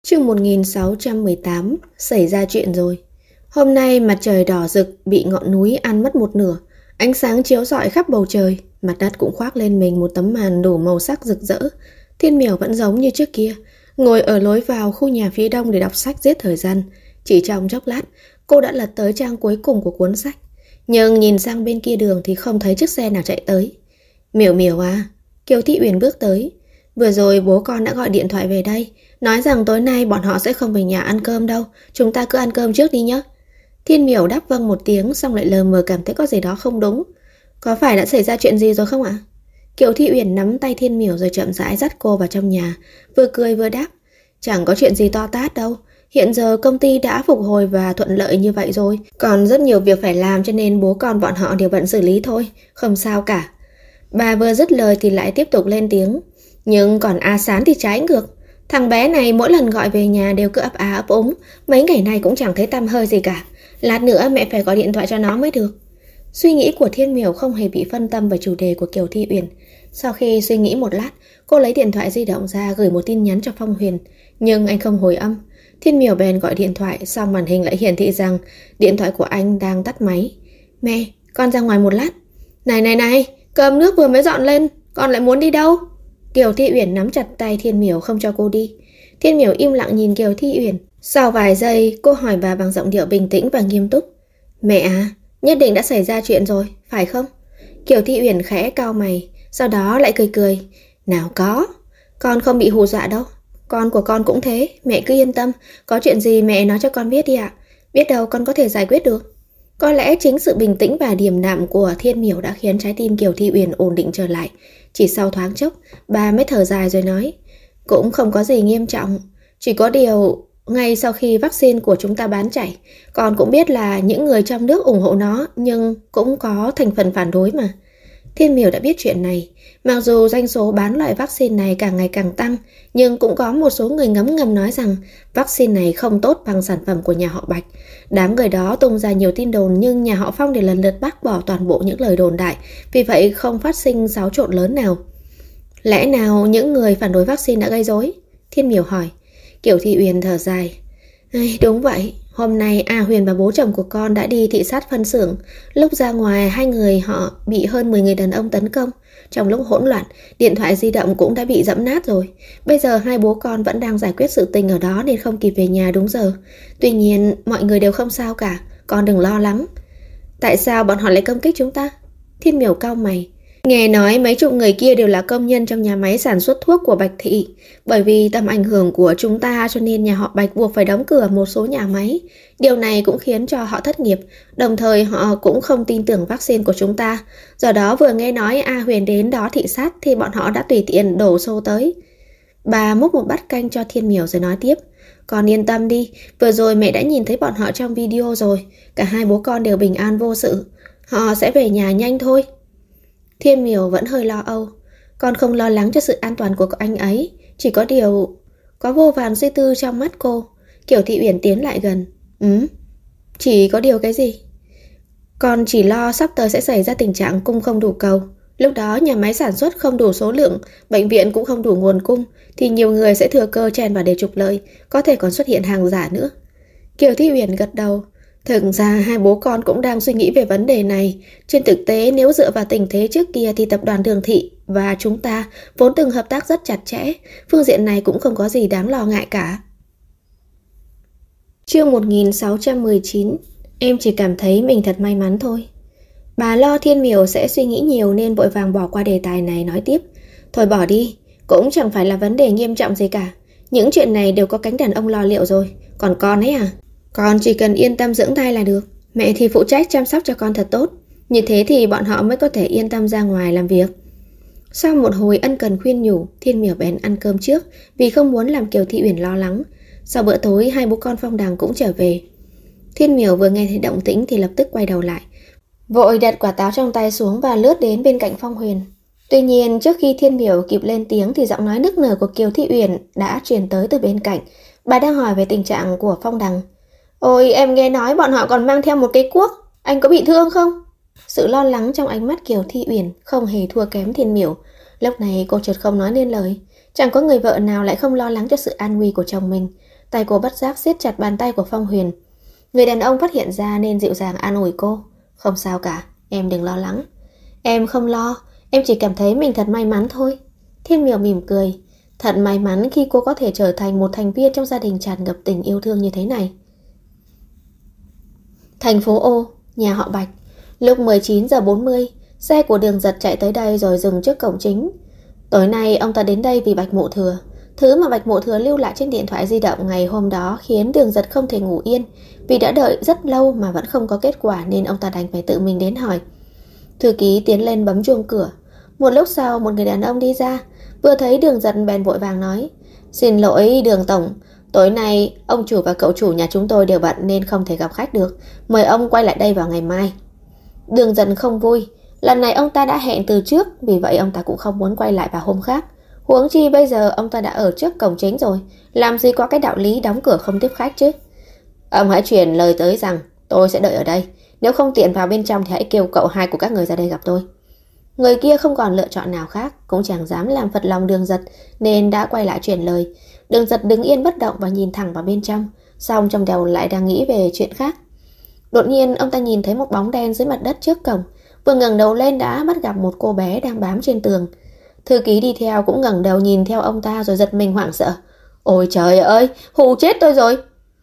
Chương 1618, xảy ra chuyện rồi. Hôm nay mặt trời đỏ rực bị ngọn núi ăn mất một nửa, ánh sáng chiếu rọi khắp bầu trời, mặt đất cũng khoác lên mình một tấm màn đủ màu sắc rực rỡ. Thiên Miểu vẫn giống như trước kia, ngồi ở lối vào khu nhà phía đông để đọc sách giết thời gian. Chỉ trong chốc lát, cô đã lật tới trang cuối cùng của cuốn sách, nhưng nhìn sang bên kia đường thì không thấy chiếc xe nào chạy tới. Miểu Miểu à, Kiều Thị Uyển bước tới. Vừa rồi bố con đã gọi điện thoại về đây, nói rằng tối nay bọn họ sẽ không về nhà ăn cơm đâu, chúng ta cứ ăn cơm trước đi nhé. Thiên Miểu đáp vâng một tiếng, xong lại lờ mờ cảm thấy có gì đó không đúng. Có phải đã xảy ra chuyện gì rồi không ạ? Kiều Thị Uyển nắm tay Thiên Miểu rồi chậm rãi dắt cô vào trong nhà, vừa cười vừa đáp. Chẳng có chuyện gì to tát đâu, hiện giờ công ty đã phục hồi và thuận lợi như vậy rồi, còn rất nhiều việc phải làm cho nên bố con bọn họ đều bận xử lý thôi, không sao cả. Bà vừa dứt lời thì lại tiếp tục lên tiếng. Nhưng còn A Sán thì trái ngược. Thằng bé này mỗi lần gọi về nhà đều cứ ấp á ấp úng, mấy ngày nay cũng chẳng thấy tăm hơi gì cả. Lát nữa mẹ phải gọi điện thoại cho nó mới được. Suy nghĩ của Thiên Miểu không hề bị phân tâm vào chủ đề của Kiều Thị Uyển. Sau khi suy nghĩ một lát, cô lấy điện thoại di động ra gửi một tin nhắn cho Phong Huyền, nhưng anh không hồi âm. Thiên Miểu bèn gọi điện thoại, xong màn hình lại hiển thị rằng điện thoại của anh đang tắt máy. Mẹ, con ra ngoài một lát. Này, cơm nước vừa mới dọn lên, con lại muốn đi đâu? Kiều Thị Uyển nắm chặt tay Thiên Miểu không cho cô đi. Thiên Miểu im lặng nhìn Kiều Thị Uyển. Sau vài giây, cô hỏi bà bằng giọng điệu bình tĩnh và nghiêm túc. Mẹ à, nhất định đã xảy ra chuyện rồi, phải không? Kiều Thị Uyển khẽ cau mày, sau đó lại cười cười. Nào có, con không bị hù dọa đâu. Con của con cũng thế, mẹ cứ yên tâm. Có chuyện gì mẹ nói cho con biết đi ạ. Biết đâu con có thể giải quyết được. Có lẽ chính sự bình tĩnh và điềm đạm của Thiên Miểu đã khiến trái tim Kiều Thị Uyển ổn định trở lại. Chỉ sau thoáng chốc, bà mới thở dài rồi nói. Cũng không có gì nghiêm trọng. Chỉ có điều, ngay sau khi vaccine của chúng ta bán chạy, con cũng biết là những người trong nước ủng hộ nó, nhưng cũng có thành phần phản đối mà. Thiên Miểu đã biết chuyện này. Mặc dù doanh số bán loại vaccine này càng ngày càng tăng, nhưng cũng có một số người ngấm ngầm nói rằng vaccine này không tốt bằng sản phẩm của nhà họ Bạch. Đám người đó tung ra nhiều tin đồn, nhưng nhà họ Phong đều lần lượt bác bỏ toàn bộ những lời đồn đại, vì vậy không phát sinh xáo trộn lớn nào. Lẽ nào những người phản đối vaccine đã gây rối? Thiên Miểu hỏi. Kiều Thị Uyển thở dài. Đúng vậy, hôm nay A Huyền và bố chồng của con đã đi thị sát phân xưởng. Lúc ra ngoài, hai người họ bị hơn 10 người đàn ông tấn công. Trong lúc hỗn loạn, điện thoại di động cũng đã bị giẫm nát rồi. Bây giờ hai bố con vẫn đang giải quyết sự tình ở đó nên không kịp về nhà đúng giờ. Tuy nhiên, mọi người đều không sao cả, con đừng lo lắng. Tại sao bọn họ lại công kích chúng ta? Thiên Miểu cau mày. Nghe nói mấy chục người kia đều là công nhân trong nhà máy sản xuất thuốc của Bạch Thị. Bởi vì tầm ảnh hưởng của chúng ta cho nên nhà họ Bạch buộc phải đóng cửa một số nhà máy. Điều này cũng khiến cho họ thất nghiệp. Đồng thời họ cũng không tin tưởng vaccine của chúng ta. Do đó vừa nghe nói A Huyền đến đó thị sát thì bọn họ đã tùy tiện đổ xô tới. Bà múc một bát canh cho Thiên Miểu rồi nói tiếp. Con yên tâm đi, vừa rồi mẹ đã nhìn thấy bọn họ trong video rồi. Cả hai bố con đều bình an vô sự. Họ sẽ về nhà nhanh thôi. Thiên Miểu vẫn hơi lo âu. Con không lo lắng cho sự an toàn của anh ấy. Chỉ có điều... Có vô vàn suy tư trong mắt cô. Kiều Thị Uyển tiến lại gần. Chỉ có điều cái gì? Con chỉ lo sắp tới sẽ xảy ra tình trạng cung không đủ cầu. Lúc đó nhà máy sản xuất không đủ số lượng, bệnh viện cũng không đủ nguồn cung, thì nhiều người sẽ thừa cơ chen vào để trục lợi. Có thể còn xuất hiện hàng giả nữa. Kiều Thị Uyển gật đầu. Thực ra hai bố con cũng đang suy nghĩ về vấn đề này. Trên thực tế nếu dựa vào tình thế trước kia thì tập đoàn Đường Thị và chúng ta vốn từng hợp tác rất chặt chẽ. Phương diện này cũng không có gì đáng lo ngại cả. Chương 1619. Em chỉ cảm thấy mình thật may mắn thôi. Bà lo Thiên Miểu sẽ suy nghĩ nhiều nên vội vàng bỏ qua đề tài này nói tiếp. Thôi bỏ đi, cũng chẳng phải là vấn đề nghiêm trọng gì cả. Những chuyện này đều có cánh đàn ông lo liệu rồi. Còn con ấy à? Con chỉ cần yên tâm dưỡng thai là được. Mẹ thì phụ trách chăm sóc cho con thật tốt. Như thế thì bọn họ mới có thể yên tâm ra ngoài làm việc. Sau một hồi ân cần khuyên nhủ, Thiên Miểu bèn ăn cơm trước vì không muốn làm Kiều Thị Uyển lo lắng. Sau bữa tối hai bố con Phong Đằng cũng trở về. Thiên Miểu vừa nghe thấy động tĩnh thì lập tức quay đầu lại, vội đặt quả táo trong tay xuống và lướt đến bên cạnh Phong Huyền. Tuy nhiên trước khi Thiên Miểu kịp lên tiếng thì giọng nói nức nở của Kiều Thị Uyển đã truyền tới từ bên cạnh. Bà đang hỏi về tình trạng của Phong Đằng. Ôi, em nghe nói bọn họ còn mang theo một cái cuốc. Anh có bị thương không? Sự lo lắng trong ánh mắt Kiều Thị Uyển không hề thua kém Thiên Miểu. Lúc này cô chợt không nói nên lời. Chẳng có người vợ nào lại không lo lắng cho sự an nguy của chồng mình. Tay cô bất giác siết chặt bàn tay của Phong Huyền. Người đàn ông phát hiện ra nên dịu dàng an ủi cô. Không sao cả, em đừng lo lắng. Em không lo, em chỉ cảm thấy mình thật may mắn thôi. Thiên Miểu mỉm cười. Thật may mắn khi cô có thể trở thành một thành viên trong gia đình tràn ngập tình yêu thương như thế này. Thành phố Ô, nhà họ Bạch. Lúc 19:40, xe của Đường Giật chạy tới đây rồi dừng trước cổng chính. Tối nay ông ta đến đây vì Bạch Mộ Thừa. Thứ mà Bạch Mộ Thừa lưu lại trên điện thoại di động ngày hôm đó khiến Đường Giật không thể ngủ yên. Vì đã đợi rất lâu mà vẫn không có kết quả nên ông ta đành phải tự mình đến hỏi. Thư ký tiến lên bấm chuông cửa. Một lúc sau một người đàn ông đi ra. Vừa thấy Đường Giật bèn vội vàng nói: Xin lỗi Đường Tổng, tối nay ông chủ và cậu chủ nhà chúng tôi đều bận nên không thể gặp khách được. Mời ông quay lại đây vào ngày mai. Đường Giật không vui. Lần này ông ta đã hẹn từ trước, vì vậy ông ta cũng không muốn quay lại vào hôm khác. Huống chi bây giờ ông ta đã ở trước cổng chính rồi, làm gì có cái đạo lý đóng cửa không tiếp khách chứ. Ông hãy truyền lời tới rằng tôi sẽ đợi ở đây. Nếu không tiện vào bên trong thì hãy kêu cậu hai của các người ra đây gặp tôi. Người kia không còn lựa chọn nào khác, cũng chẳng dám làm phật lòng Đường Giật nên đã quay lại truyền lời. Đường Giật đứng yên bất động và nhìn thẳng vào bên trong, song trong đầu lại đang nghĩ về chuyện khác. Đột nhiên ông ta nhìn thấy một bóng đen dưới mặt đất trước cổng. Vừa ngẩng đầu lên đã bắt gặp một cô bé đang bám trên tường. Thư ký đi theo cũng ngẩng đầu nhìn theo ông ta rồi giật mình hoảng sợ. Ôi trời ơi, hù chết tôi rồi.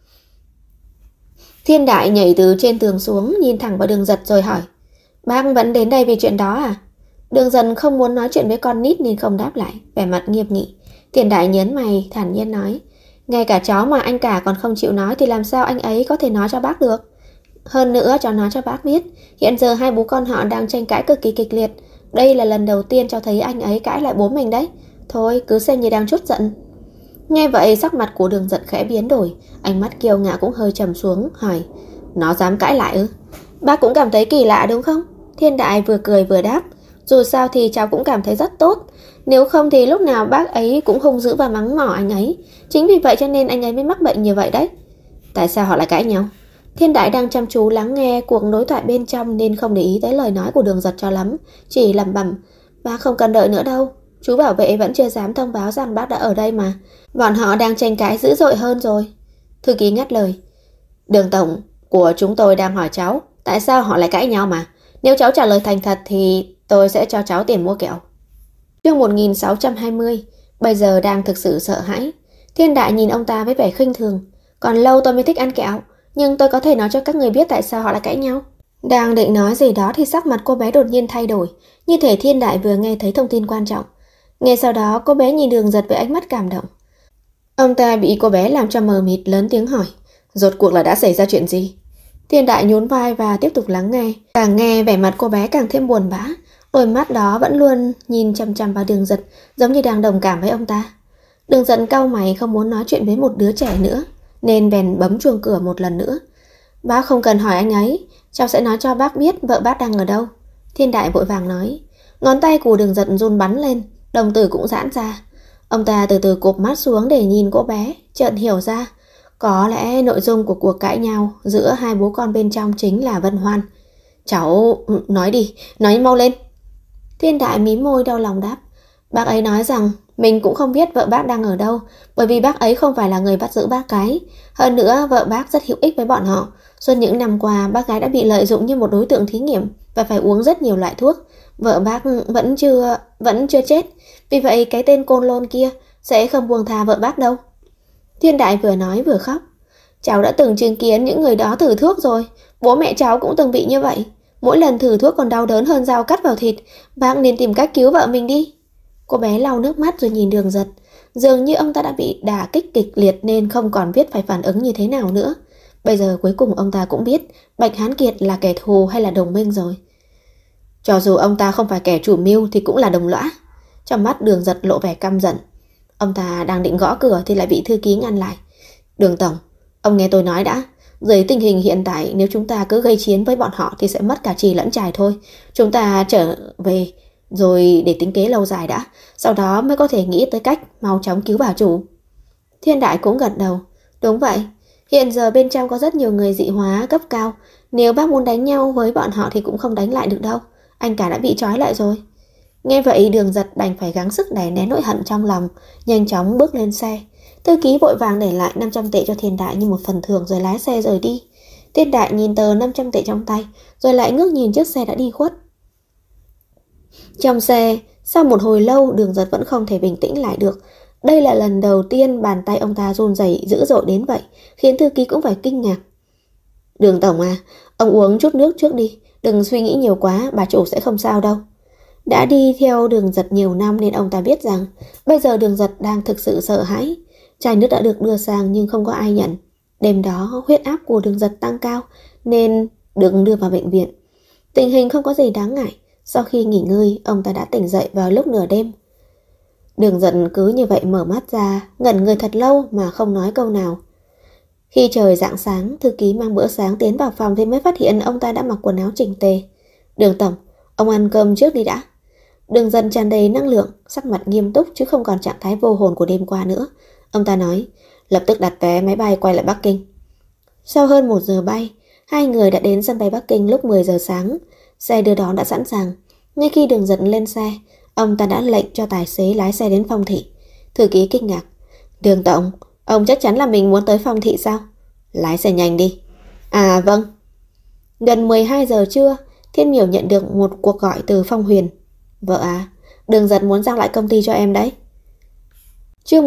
Thiên Đại nhảy từ trên tường xuống, nhìn thẳng vào Đường Giật rồi hỏi: Bác vẫn đến đây vì chuyện đó à? Đường Giật không muốn nói chuyện với con nít nên không đáp lại, vẻ mặt nghiêm nghị. Thiên Đại nhớn mày, thản nhiên nói: Ngay cả cháu mà anh cả còn không chịu nói thì làm sao anh ấy có thể nói cho bác được? Hơn nữa, cháu nói cho bác biết, hiện giờ hai bố con họ đang tranh cãi cực kỳ kịch liệt. Đây là lần đầu tiên cháu thấy anh ấy cãi lại bố mình đấy. Thôi, cứ xem như đang trút giận. Nghe vậy, sắc mặt của Đường Giật khẽ biến đổi, ánh mắt kiêu ngạo cũng hơi trầm xuống, hỏi: Nó dám cãi lại ư? Bác cũng cảm thấy kỳ lạ đúng không? Thiên Đại vừa cười vừa đáp: Dù sao thì cháu cũng cảm thấy rất tốt. Nếu không thì lúc nào bác ấy cũng hung dữ và mắng mỏ anh ấy. Chính vì vậy cho nên anh ấy mới mắc bệnh như vậy đấy. Tại sao họ lại cãi nhau? Thiên Đại đang chăm chú lắng nghe cuộc đối thoại bên trong nên không để ý tới lời nói của Đường Giật cho lắm, chỉ lẩm bẩm: Bác không cần đợi nữa đâu, chú bảo vệ vẫn chưa dám thông báo rằng bác đã ở đây mà. Bọn họ đang tranh cãi dữ dội hơn rồi. Thư ký ngắt lời: Đường Tổng của chúng tôi đang hỏi cháu tại sao họ lại cãi nhau mà. Nếu cháu trả lời thành thật thì tôi sẽ cho cháu tiền mua kẹo. Chương 1620. Bây giờ đang thực sự sợ hãi. Thiên Đại nhìn ông ta với vẻ khinh thường: Còn lâu tôi mới thích ăn kẹo, nhưng tôi có thể nói cho các người biết tại sao họ lại cãi nhau. Đang định nói gì đó thì sắc mặt cô bé đột nhiên thay đổi, như thể Thiên Đại vừa nghe thấy thông tin quan trọng. Ngay sau đó cô bé nhìn Đường Giật với ánh mắt cảm động. Ông ta bị cô bé làm cho mờ mịt, lớn tiếng hỏi: Rốt cuộc là đã xảy ra chuyện gì? Thiên Đại nhún vai và tiếp tục lắng nghe. Càng nghe vẻ mặt cô bé càng thêm buồn bã, đôi mắt đó vẫn luôn nhìn chằm chằm vào Đường Giật, giống như đang đồng cảm với ông ta. Đường Giật cau mày không muốn nói chuyện với một đứa trẻ nữa, nên bèn bấm chuông cửa một lần nữa. Bác không cần hỏi anh ấy, cháu sẽ nói cho bác biết vợ bác đang ở đâu. Thiên Đại vội vàng nói. Ngón tay của Đường Giật run bắn lên, đồng tử cũng giãn ra. Ông ta từ từ cụp mắt xuống để nhìn cô bé, chợt hiểu ra. Có lẽ nội dung của cuộc cãi nhau giữa hai bố con bên trong chính là Vân Hoan. Cháu nói đi, nói mau lên. Thiên Đại mím môi đau lòng đáp. Bác ấy nói rằng mình cũng không biết vợ bác đang ở đâu, bởi vì bác ấy không phải là người bắt giữ bác gái. Hơn nữa vợ bác rất hữu ích với bọn họ. Suốt những năm qua bác gái đã bị lợi dụng như một đối tượng thí nghiệm và phải uống rất nhiều loại thuốc. Vợ bác vẫn chưa chết. Vì vậy cái tên côn lôn kia sẽ không buông tha vợ bác đâu. Thiên Đại vừa nói vừa khóc. Cháu đã từng chứng kiến những người đó thử thuốc rồi. Bố mẹ cháu cũng từng bị như vậy. Mỗi lần thử thuốc còn đau đớn hơn dao cắt vào thịt. Bác nên tìm cách cứu vợ mình đi. Cô bé lau nước mắt rồi nhìn Đường Giật. Dường như ông ta đã bị đả kích kịch liệt nên không còn biết phải phản ứng như thế nào nữa. Bây giờ cuối cùng ông ta cũng biết Bạch Hán Kiệt là kẻ thù hay là đồng minh rồi. Cho dù ông ta không phải kẻ chủ mưu thì cũng là đồng lõa. Trong mắt Đường Giật lộ vẻ căm giận. Ông ta đang định gõ cửa thì lại bị thư ký ngăn lại. Đường Tổng, ông nghe tôi nói đã. Dưới tình hình hiện tại, nếu chúng ta cứ gây chiến với bọn họ thì sẽ mất cả chì lẫn chài thôi. Chúng ta trở về rồi để tính kế lâu dài đã, sau đó mới có thể nghĩ tới cách mau chóng cứu bà chủ. Thiên Đại cũng gật đầu. Đúng vậy, hiện giờ bên trong có rất nhiều người dị hóa cấp cao. Nếu bác muốn đánh nhau với bọn họ thì cũng không đánh lại được đâu. Anh cả đã bị trói lại rồi. Nghe vậy Đường Giật đành phải gắng sức đè nén nỗi hận trong lòng, nhanh chóng bước lên xe. Thư ký vội vàng để lại 500 tệ cho Thiên Đại như một phần thưởng rồi lái xe rời đi. Thiên Đại nhìn tờ 500 tệ trong tay, rồi lại ngước nhìn chiếc xe đã đi khuất. Trong xe, sau một hồi lâu Đường Giật vẫn không thể bình tĩnh lại được. Đây là lần đầu tiên bàn tay ông ta run rẩy dữ dội đến vậy, khiến thư ký cũng phải kinh ngạc. Đường tổng à, ông uống chút nước trước đi, đừng suy nghĩ nhiều quá, bà chủ sẽ không sao đâu. Đã đi theo Đường Giật nhiều năm nên ông ta biết rằng bây giờ Đường Giật đang thực sự sợ hãi. Chai nước đã được đưa sang nhưng không có ai nhận. Đêm đó huyết áp của Đường Giật tăng cao nên được đưa vào bệnh viện. Tình hình không có gì đáng ngại. Sau khi nghỉ ngơi, ông ta đã tỉnh dậy vào lúc nửa đêm. Đường Giật cứ như vậy mở mắt ra, ngẩn người thật lâu mà không nói câu nào. Khi trời rạng sáng, thư ký mang bữa sáng tiến vào phòng thì mới phát hiện ông ta đã mặc quần áo chỉnh tề. Đường tổng, ông ăn cơm trước đi đã. Đường Giật tràn đầy năng lượng, sắc mặt nghiêm túc chứ không còn trạng thái vô hồn của đêm qua nữa. Ông ta nói, lập tức đặt vé máy bay quay lại Bắc Kinh. Sau hơn 1 giờ bay, hai người đã đến sân bay Bắc Kinh lúc 10 giờ sáng. Xe đưa đón đã sẵn sàng. Ngay khi Đường Giật lên xe, ông ta đã lệnh cho tài xế lái xe đến Phong Thị. Thư ký kinh ngạc. Đường tổng, ông chắc chắn là mình muốn tới Phong Thị sao? Lái xe nhanh đi. À vâng. Gần 12 giờ trưa, Thiên Miểu nhận được một cuộc gọi từ Phong Huyền. Vợ à, Đường Giật muốn giao lại công ty cho em đấy. Chương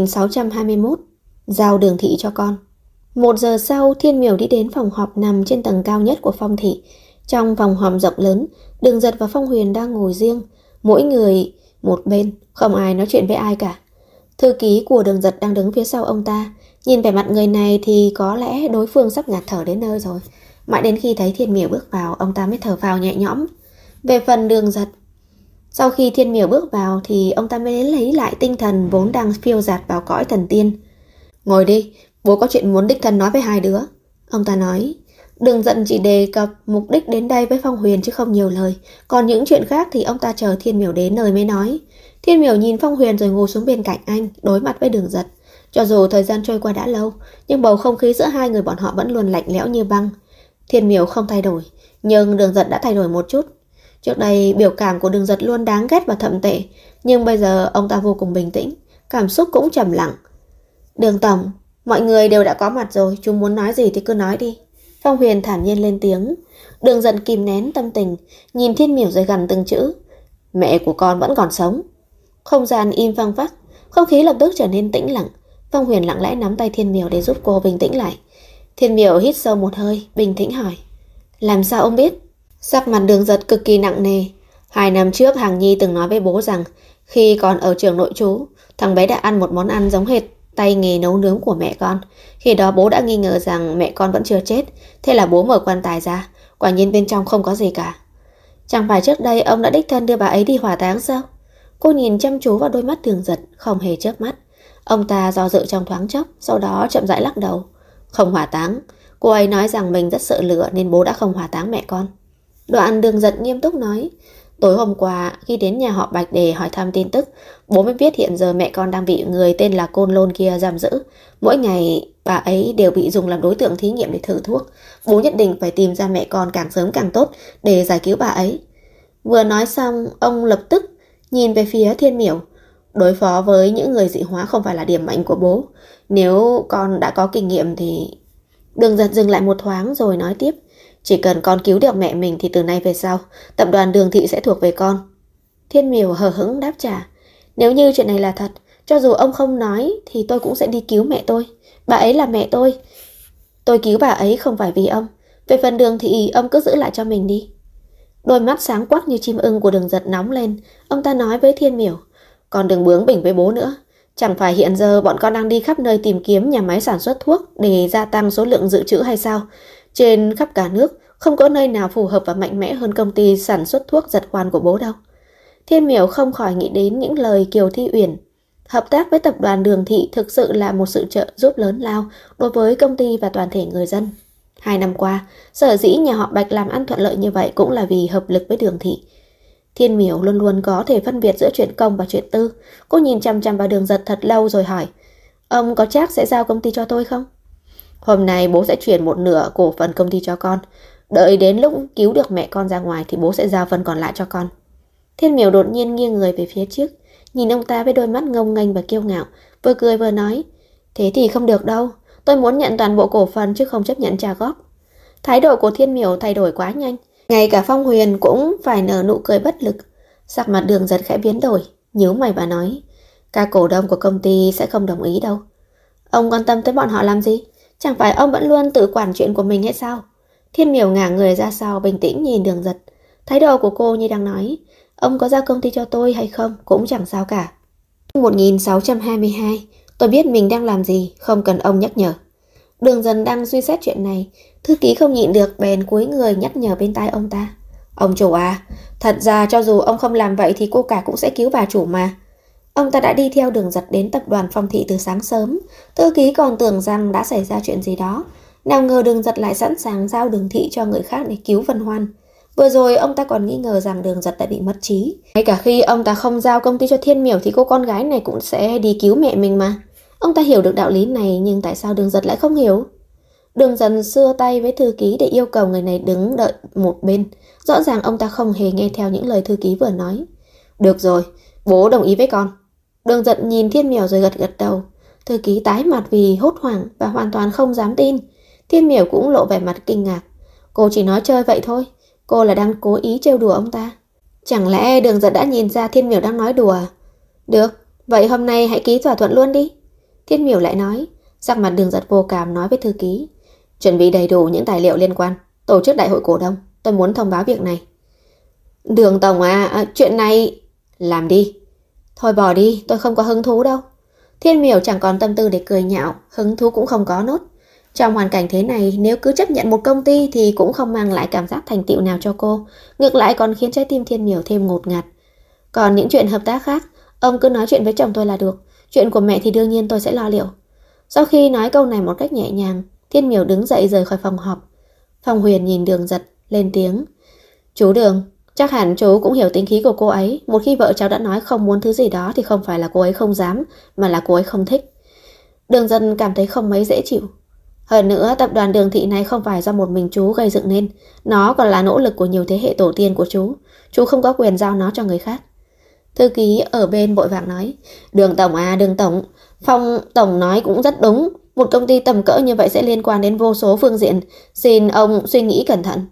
1621. Giao Đường Thị cho con. 1 giờ sau, Thiên Miểu đi đến phòng họp nằm trên tầng cao nhất của Phong Thị. Trong phòng họp rộng lớn, Đường Giật và Phong Huyền đang ngồi riêng, mỗi người một bên, không ai nói chuyện với ai cả. Thư ký của Đường Giật đang đứng phía sau ông ta. Nhìn vẻ mặt người này thì có lẽ đối phương sắp ngạt thở đến nơi rồi. Mãi đến khi thấy Thiên Miểu bước vào, ông ta mới thở phào nhẹ nhõm. Về phần Đường Giật, sau khi Thiên Miểu bước vào thì ông ta mới lấy lại tinh thần vốn đang phiêu dạt vào cõi thần tiên. Ngồi đi, bố có chuyện muốn đích thân nói với hai đứa. Ông ta nói. Đường Giật chỉ đề cập mục đích đến đây với Phong Huyền chứ không nhiều lời. Còn những chuyện khác thì ông ta chờ Thiên Miểu đến nơi mới nói. Thiên Miểu nhìn Phong Huyền rồi ngồi xuống bên cạnh anh, đối mặt với Đường Giật. Cho dù thời gian trôi qua đã lâu, nhưng bầu không khí giữa hai người bọn họ vẫn luôn lạnh lẽo như băng. Thiên Miểu không thay đổi, nhưng Đường Giật đã thay đổi một chút. Trước đây biểu cảm của Đường Giật luôn đáng ghét và thậm tệ, nhưng bây giờ ông ta vô cùng bình tĩnh, cảm xúc cũng trầm lặng. Đường tổng, mọi người đều đã có mặt rồi, chúng muốn nói gì thì cứ nói đi. Phong Huyền thản nhiên lên tiếng. Đường Giật kìm nén tâm tình, nhìn Thiên Miểu rồi gằn từng chữ. Mẹ của con vẫn còn sống. Không gian im phăng phắc, không khí lập tức trở nên tĩnh lặng. Phong Huyền lặng lẽ nắm tay Thiên Miểu để giúp cô bình tĩnh lại. Thiên Miểu hít sâu một hơi, bình tĩnh hỏi. Làm sao ông biết? Sắc mặt Đường Giật cực kỳ nặng nề. 2 năm trước Hằng Nhi từng nói với bố rằng khi còn ở trường nội trú, thằng bé đã ăn một món ăn giống hệt tay nghề nấu nướng của mẹ con. Khi đó bố đã nghi ngờ rằng mẹ con vẫn chưa chết, thế là bố mở quan tài ra, quả nhiên bên trong không có gì cả. Chẳng phải trước đây ông đã đích thân đưa bà ấy đi hỏa táng sao? Cô nhìn chăm chú vào đôi mắt Đường Giật, không hề chớp mắt. Ông ta do dự trong thoáng chốc, sau đó chậm rãi lắc đầu. Không hỏa táng. Cô ấy nói rằng mình rất sợ lửa nên bố đã không hỏa táng mẹ con. Đoạn Đường Giật nghiêm túc nói. Tối hôm qua, khi đến nhà họ Bạch để hỏi thăm tin tức, bố mới biết hiện giờ mẹ con đang bị người tên là Côn Lôn kia giam giữ. Mỗi ngày bà ấy đều bị dùng làm đối tượng thí nghiệm để thử thuốc. Bố nhất định phải tìm ra mẹ con càng sớm càng tốt để giải cứu bà ấy. Vừa nói xong, ông lập tức nhìn về phía Thiên Miểu. Đối phó với những người dị hóa không phải là điểm mạnh của bố. Nếu con đã có kinh nghiệm thì... Đường Giật dừng lại một thoáng rồi nói tiếp. Chỉ cần con cứu được mẹ mình thì từ nay về sau, tập đoàn Đường Thị sẽ thuộc về con. Thiên Miểu hờ hững đáp trả. Nếu như chuyện này là thật, cho dù ông không nói thì tôi cũng sẽ đi cứu mẹ tôi. Bà ấy là mẹ tôi. Tôi cứu bà ấy không phải vì ông. Về phần Đường Thị, ông cứ giữ lại cho mình đi. Đôi mắt sáng quắc như chim ưng của Đường Giật nóng lên. Ông ta nói với Thiên Miểu. Con đừng bướng bỉnh với bố nữa. Chẳng phải hiện giờ bọn con đang đi khắp nơi tìm kiếm nhà máy sản xuất thuốc để gia tăng số lượng dự trữ hay sao? Trên khắp cả nước, không có nơi nào phù hợp và mạnh mẽ hơn công ty sản xuất thuốc Giật Khoan của bố đâu. Thiên Miểu không khỏi nghĩ đến những lời Kiều Thi Uyển. Hợp tác với tập đoàn Đường Thị thực sự là một sự trợ giúp lớn lao đối với công ty và toàn thể người dân. 2 năm qua, sở dĩ nhà họ Bạch làm ăn thuận lợi như vậy cũng là vì hợp lực với Đường Thị. Thiên Miểu luôn luôn có thể phân biệt giữa chuyện công và chuyện tư. Cô nhìn chằm chằm vào Đường Giật thật lâu rồi hỏi. Ông có chắc sẽ giao công ty cho tôi không? Hôm nay bố sẽ chuyển 1/2 cổ phần công ty cho con. Đợi đến lúc cứu được mẹ con ra ngoài thì bố sẽ giao phần còn lại cho con. Thiên Miểu đột nhiên nghiêng người về phía trước, nhìn ông ta với đôi mắt ngông nghênh và kiêu ngạo, vừa cười vừa nói. Thế thì không được đâu, tôi muốn nhận toàn bộ cổ phần chứ không chấp nhận trả góp. Thái độ của Thiên Miểu thay đổi quá nhanh, ngay cả Phong Huyền cũng phải nở nụ cười bất lực. Sắc mặt Đường Giật khẽ biến đổi, nhíu mày và nói, các cổ đông của công ty sẽ không đồng ý đâu. Ông quan tâm tới bọn họ làm gì? Chẳng phải ông vẫn luôn tự quản chuyện của mình hay sao? Thiên Miểu ngả người ra sau, bình tĩnh nhìn Đường Giật. Thái độ của cô như đang nói, ông có giao công ty cho tôi hay không cũng chẳng sao cả. 1622, tôi biết mình đang làm gì, không cần ông nhắc nhở. Đường Giật đang suy xét chuyện này, thư ký không nhịn được bèn cúi người nhắc nhở bên tai ông ta. Ông chủ à, thật ra cho dù ông không làm vậy thì cô cả cũng sẽ cứu bà chủ mà. Ông ta đã đi theo Đường Giật đến tập đoàn Phong Thị từ sáng sớm, thư ký còn tưởng rằng đã xảy ra chuyện gì đó. Nào ngờ Đường Giật lại sẵn sàng giao Đường Thị cho người khác để cứu Vân Hoan. Vừa rồi ông ta còn nghi ngờ rằng Đường Giật đã bị mất trí. Ngay cả khi ông ta không giao công ty cho Thiên Miểu thì cô con gái này cũng sẽ đi cứu mẹ mình mà. Ông ta hiểu được đạo lý này nhưng tại sao Đường Giật lại không hiểu? Đường Giật xưa tay với thư ký để yêu cầu người này đứng đợi một bên. Rõ ràng ông ta không hề nghe theo những lời thư ký vừa nói. Được rồi, bố đồng ý với con. Đường Giật nhìn Thiên Miểu rồi gật gật đầu. Thư ký tái mặt vì hốt hoảng và hoàn toàn không dám tin. Thiên Miểu cũng lộ vẻ mặt kinh ngạc. Cô chỉ nói chơi vậy thôi. Cô là đang cố ý trêu đùa ông ta. Chẳng lẽ Đường Giật đã nhìn ra Thiên Miểu đang nói đùa? Được, vậy hôm nay hãy ký thỏa thuận luôn đi. Thiên Miểu lại nói. Sắc mặt Đường Giật vô cảm nói với thư ký. Chuẩn bị đầy đủ những tài liệu liên quan. Tổ chức đại hội cổ đông. Tôi muốn thông báo việc này. Đường tổng à, chuyện này... Làm đi. Thôi bỏ đi, tôi không có hứng thú đâu. Thiên Miểu chẳng còn tâm tư để cười nhạo, hứng thú cũng không có nốt. Trong hoàn cảnh thế này, nếu cứ chấp nhận một công ty thì cũng không mang lại cảm giác thành tựu nào cho cô. Ngược lại còn khiến trái tim Thiên Miểu thêm ngột ngạt. Còn những chuyện hợp tác khác, ông cứ nói chuyện với chồng tôi là được. Chuyện của mẹ thì đương nhiên tôi sẽ lo liệu. Sau khi nói câu này một cách nhẹ nhàng, Thiên Miểu đứng dậy rời khỏi phòng họp. Phong Huyền nhìn Đường Giật, lên tiếng. Chú Đường, chắc hẳn chú cũng hiểu tính khí của cô ấy. Một khi vợ cháu đã nói không muốn thứ gì đó thì không phải là cô ấy không dám, mà là cô ấy không thích. Đường Giật cảm thấy không mấy dễ chịu. Hơn nữa, tập đoàn Đường Thị này không phải do một mình chú gây dựng nên. Nó còn là nỗ lực của nhiều thế hệ tổ tiên của chú. Chú không có quyền giao nó cho người khác. Thư ký ở bên vội vàng nói. Đường Tổng à, Đường Tổng, Phong Tổng nói cũng rất đúng. Một công ty tầm cỡ như vậy sẽ liên quan đến vô số phương diện. Xin ông suy nghĩ cẩn thận.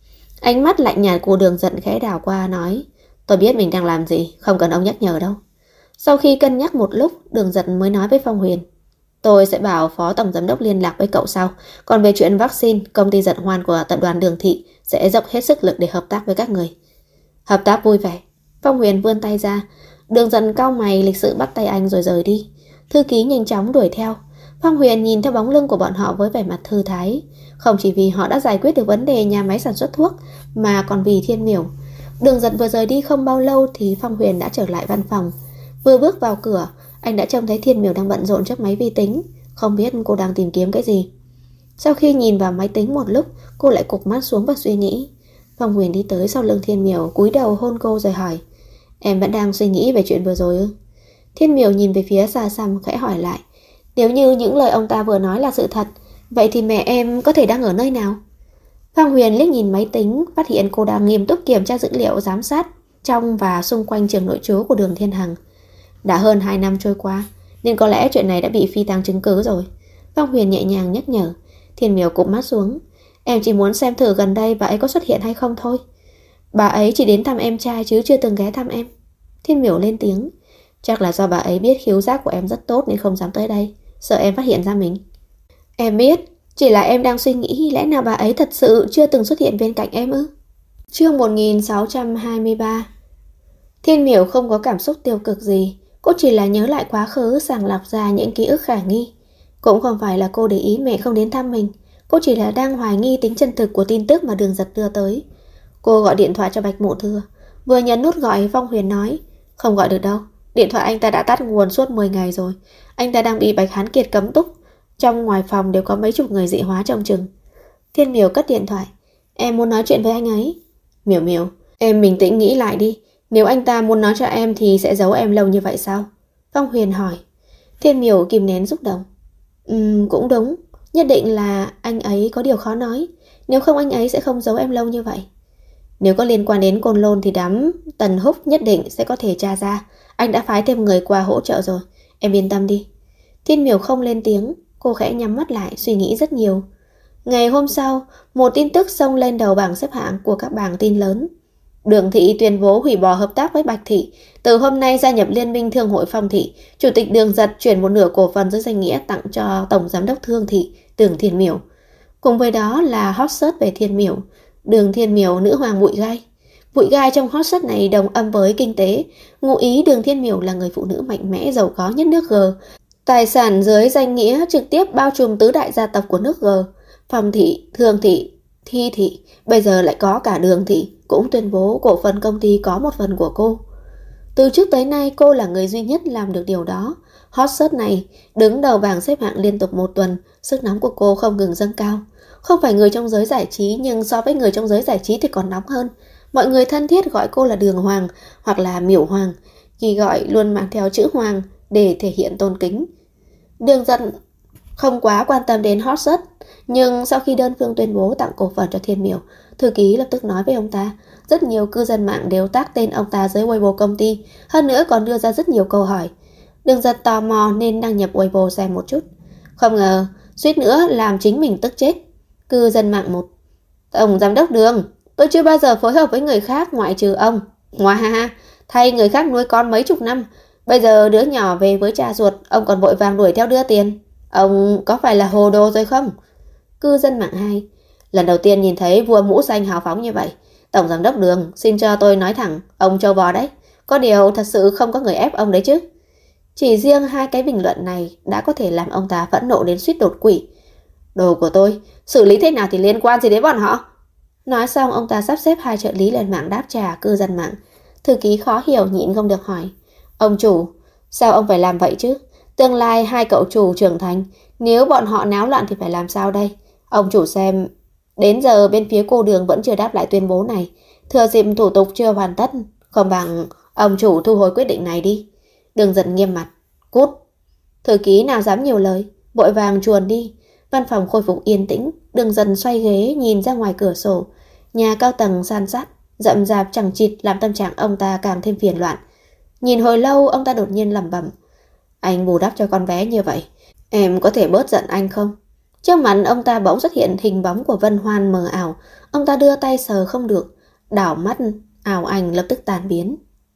Ánh mắt lạnh nhạt của Đường Giật khẽ đảo qua nói. Tôi biết mình đang làm gì, không cần ông nhắc nhở đâu. Sau khi cân nhắc một lúc, Đường Giật mới nói với Phong Huyền. Tôi sẽ bảo Phó Tổng Giám đốc liên lạc với cậu sau. Còn về chuyện vaccine, công ty Giật Hoan của tập đoàn Đường Thị sẽ dốc hết sức lực để hợp tác với các người. Hợp tác vui vẻ. Phong Huyền vươn tay ra. Đường Giật cau mày lịch sự bắt tay anh rồi rời đi. Thư ký nhanh chóng đuổi theo. Phong Huyền nhìn theo bóng lưng của bọn họ với vẻ mặt thư thái. Không chỉ vì họ đã giải quyết được vấn đề nhà máy sản xuất thuốc, mà còn vì Thiên Miểu. Đường Giật vừa rời đi không bao lâu thì Phong Huyền đã trở lại văn phòng. Vừa bước vào cửa, anh đã trông thấy Thiên Miểu đang bận rộn trước máy vi tính. Không biết cô đang tìm kiếm cái gì. Sau khi nhìn vào máy tính một lúc, cô lại cụp mắt xuống và suy nghĩ. Phong Huyền đi tới sau lưng Thiên Miểu, cúi đầu hôn cô rồi hỏi. Em vẫn đang suy nghĩ về chuyện vừa rồi ư? Thiên Miểu nhìn về phía xa xăm khẽ hỏi lại. Nếu như những lời ông ta vừa nói là sự thật, vậy thì mẹ em có thể đang ở nơi nào? Phong Huyền liếc nhìn máy tính, phát hiện cô đang nghiêm túc kiểm tra dữ liệu giám sát trong và xung quanh trường nội trú của Đường Thiên Hằng. Đã hơn 2 năm trôi qua, nên có lẽ chuyện này đã bị phi tang chứng cứ rồi. Phong Huyền nhẹ nhàng nhắc nhở. Thiên Miểu cụp mắt xuống. Em chỉ muốn xem thử gần đây bà ấy có xuất hiện hay không thôi. Bà ấy chỉ đến thăm em trai chứ chưa từng ghé thăm em. Thiên Miểu lên tiếng. Chắc là do bà ấy biết khiếu giác của em rất tốt nên không dám tới đây, sợ em phát hiện ra mình. Em biết, chỉ là em đang suy nghĩ lẽ nào bà ấy thật sự chưa từng xuất hiện bên cạnh em ư? Chương 1623. Thiên Miểu không có cảm xúc tiêu cực gì. Cô chỉ là nhớ lại quá khứ, sàng lọc ra những ký ức khả nghi. Cũng không phải là cô để ý mẹ không đến thăm mình. Cô chỉ là đang hoài nghi tính chân thực của tin tức mà Đường Giật đưa tới. Cô gọi điện thoại cho Bạch Mộ Thừa. Vừa nhấn nút gọi, Phong Huyền nói. Không gọi được đâu, điện thoại anh ta đã tắt nguồn suốt 10 ngày rồi. Anh ta đang bị Bạch Hán Kiệt cấm túc. Trong ngoài phòng đều có mấy chục người dị hóa trông chừng. Thiên Miểu cất điện thoại. Em muốn nói chuyện với anh ấy. Miểu Miểu, em bình tĩnh nghĩ lại đi. Nếu anh ta muốn nói cho em thì sẽ giấu em lâu như vậy sao? Phong Huyền hỏi. Thiên Miểu kìm nén xúc động. Cũng đúng. Nhất định là anh ấy có điều khó nói. Nếu không anh ấy sẽ không giấu em lâu như vậy. Nếu có liên quan đến Côn Lôn thì đám Tần Húc nhất định sẽ có thể tra ra. Anh đã phái thêm người qua hỗ trợ rồi. Em yên tâm đi. Thiên Miểu không lên tiếng, cô khẽ nhắm mắt lại suy nghĩ rất nhiều. Ngày hôm sau, một tin tức xông lên đầu bảng xếp hạng của các bảng tin lớn. Đường Thị tuyên bố hủy bỏ hợp tác với Bạch Thị, từ hôm nay gia nhập Liên minh Thương hội Phong Thị. Chủ tịch Đường Giật chuyển một nửa cổ phần dưới danh nghĩa tặng cho Tổng Giám đốc Thương Thị, Tưởng Thiên Miểu. Cùng với đó là hot search về Thiên Miểu, Đường Thiên Miểu nữ hoàng bụi gai. Bụi gai trong hot search này đồng âm với kinh tế, ngụ ý Đường Thiên Miểu là người phụ nữ mạnh mẽ giàu có nhất nước G. Tài sản dưới danh nghĩa trực tiếp bao trùm tứ đại gia tộc của nước G, Phong Thị, Thương Thị, Thi Thị, bây giờ lại có cả Đường Thị, cũng tuyên bố cổ phần công ty có một phần của cô. Từ trước tới nay cô là người duy nhất làm được điều đó. Hot search này đứng đầu bảng xếp hạng liên tục một tuần, sức nóng của cô không ngừng dâng cao. Không phải người trong giới giải trí, nhưng so với người trong giới giải trí thì còn nóng hơn. Mọi người thân thiết gọi cô là Đường Hoàng hoặc là Miểu Hoàng, khi gọi luôn mang theo chữ Hoàng để thể hiện tôn kính. Đường Giật không quá quan tâm đến hot search, nhưng sau khi đơn phương tuyên bố tặng cổ phần cho Thiên Miểu, thư ký lập tức nói với ông ta. Rất nhiều cư dân mạng đều tag tên ông ta dưới Weibo công ty, hơn nữa còn đưa ra rất nhiều câu hỏi. Đường Giật tò mò nên đăng nhập Weibo xem một chút. Không ngờ, suýt nữa làm chính mình tức chết. Cư dân mạng 1: Tổng Giám đốc Đường, tôi chưa bao giờ phối hợp với người khác ngoại trừ ông. Ngoà ha ha, thay người khác nuôi con mấy chục năm, bây giờ đứa nhỏ về với cha ruột, ông còn vội vàng đuổi theo đưa tiền. Ông có phải là hồ đồ rồi không? Cư dân mạng 2: Lần đầu tiên nhìn thấy vua mũ xanh hào phóng như vậy. Tổng Giám đốc Đường, xin cho tôi nói thẳng, ông trâu bò đấy. Có điều thật sự không có người ép ông đấy chứ. Chỉ riêng hai cái bình luận này đã có thể làm ông ta phẫn nộ đến suýt đột quỵ. Đồ của tôi, xử lý thế nào thì liên quan gì đến bọn họ? Nói xong ông ta sắp xếp hai trợ lý lên mạng đáp trả cư dân mạng. Thư ký khó hiểu nhịn không được hỏi. Ông chủ, sao ông phải làm vậy chứ? Tương lai hai cậu chủ trưởng thành, nếu bọn họ náo loạn thì phải làm sao đây? Ông chủ xem, đến giờ bên phía cô Đường vẫn chưa đáp lại tuyên bố này. Thừa dịp thủ tục chưa hoàn tất, không bằng ông chủ thu hồi quyết định này đi. Đường Giật nghiêm mặt. Cút. Thư ký nào dám nhiều lời, vội vàng chuồn đi. Văn phòng khôi phục yên tĩnh. Đường Giật xoay ghế nhìn ra ngoài cửa sổ. Nhà cao tầng san sát, rậm rạp chẳng chịt làm tâm trạng ông ta càng thêm phiền loạn. Nhìn hồi lâu ông ta đột nhiên lẩm bẩm. Anh bù đắp cho con bé như vậy, em có thể bớt giận anh không? Trước mặt ông ta bỗng xuất hiện hình bóng của Vân Hoan mờ ảo. Ông ta đưa tay sờ không được, đảo mắt, ảo ảnh lập tức tan biến.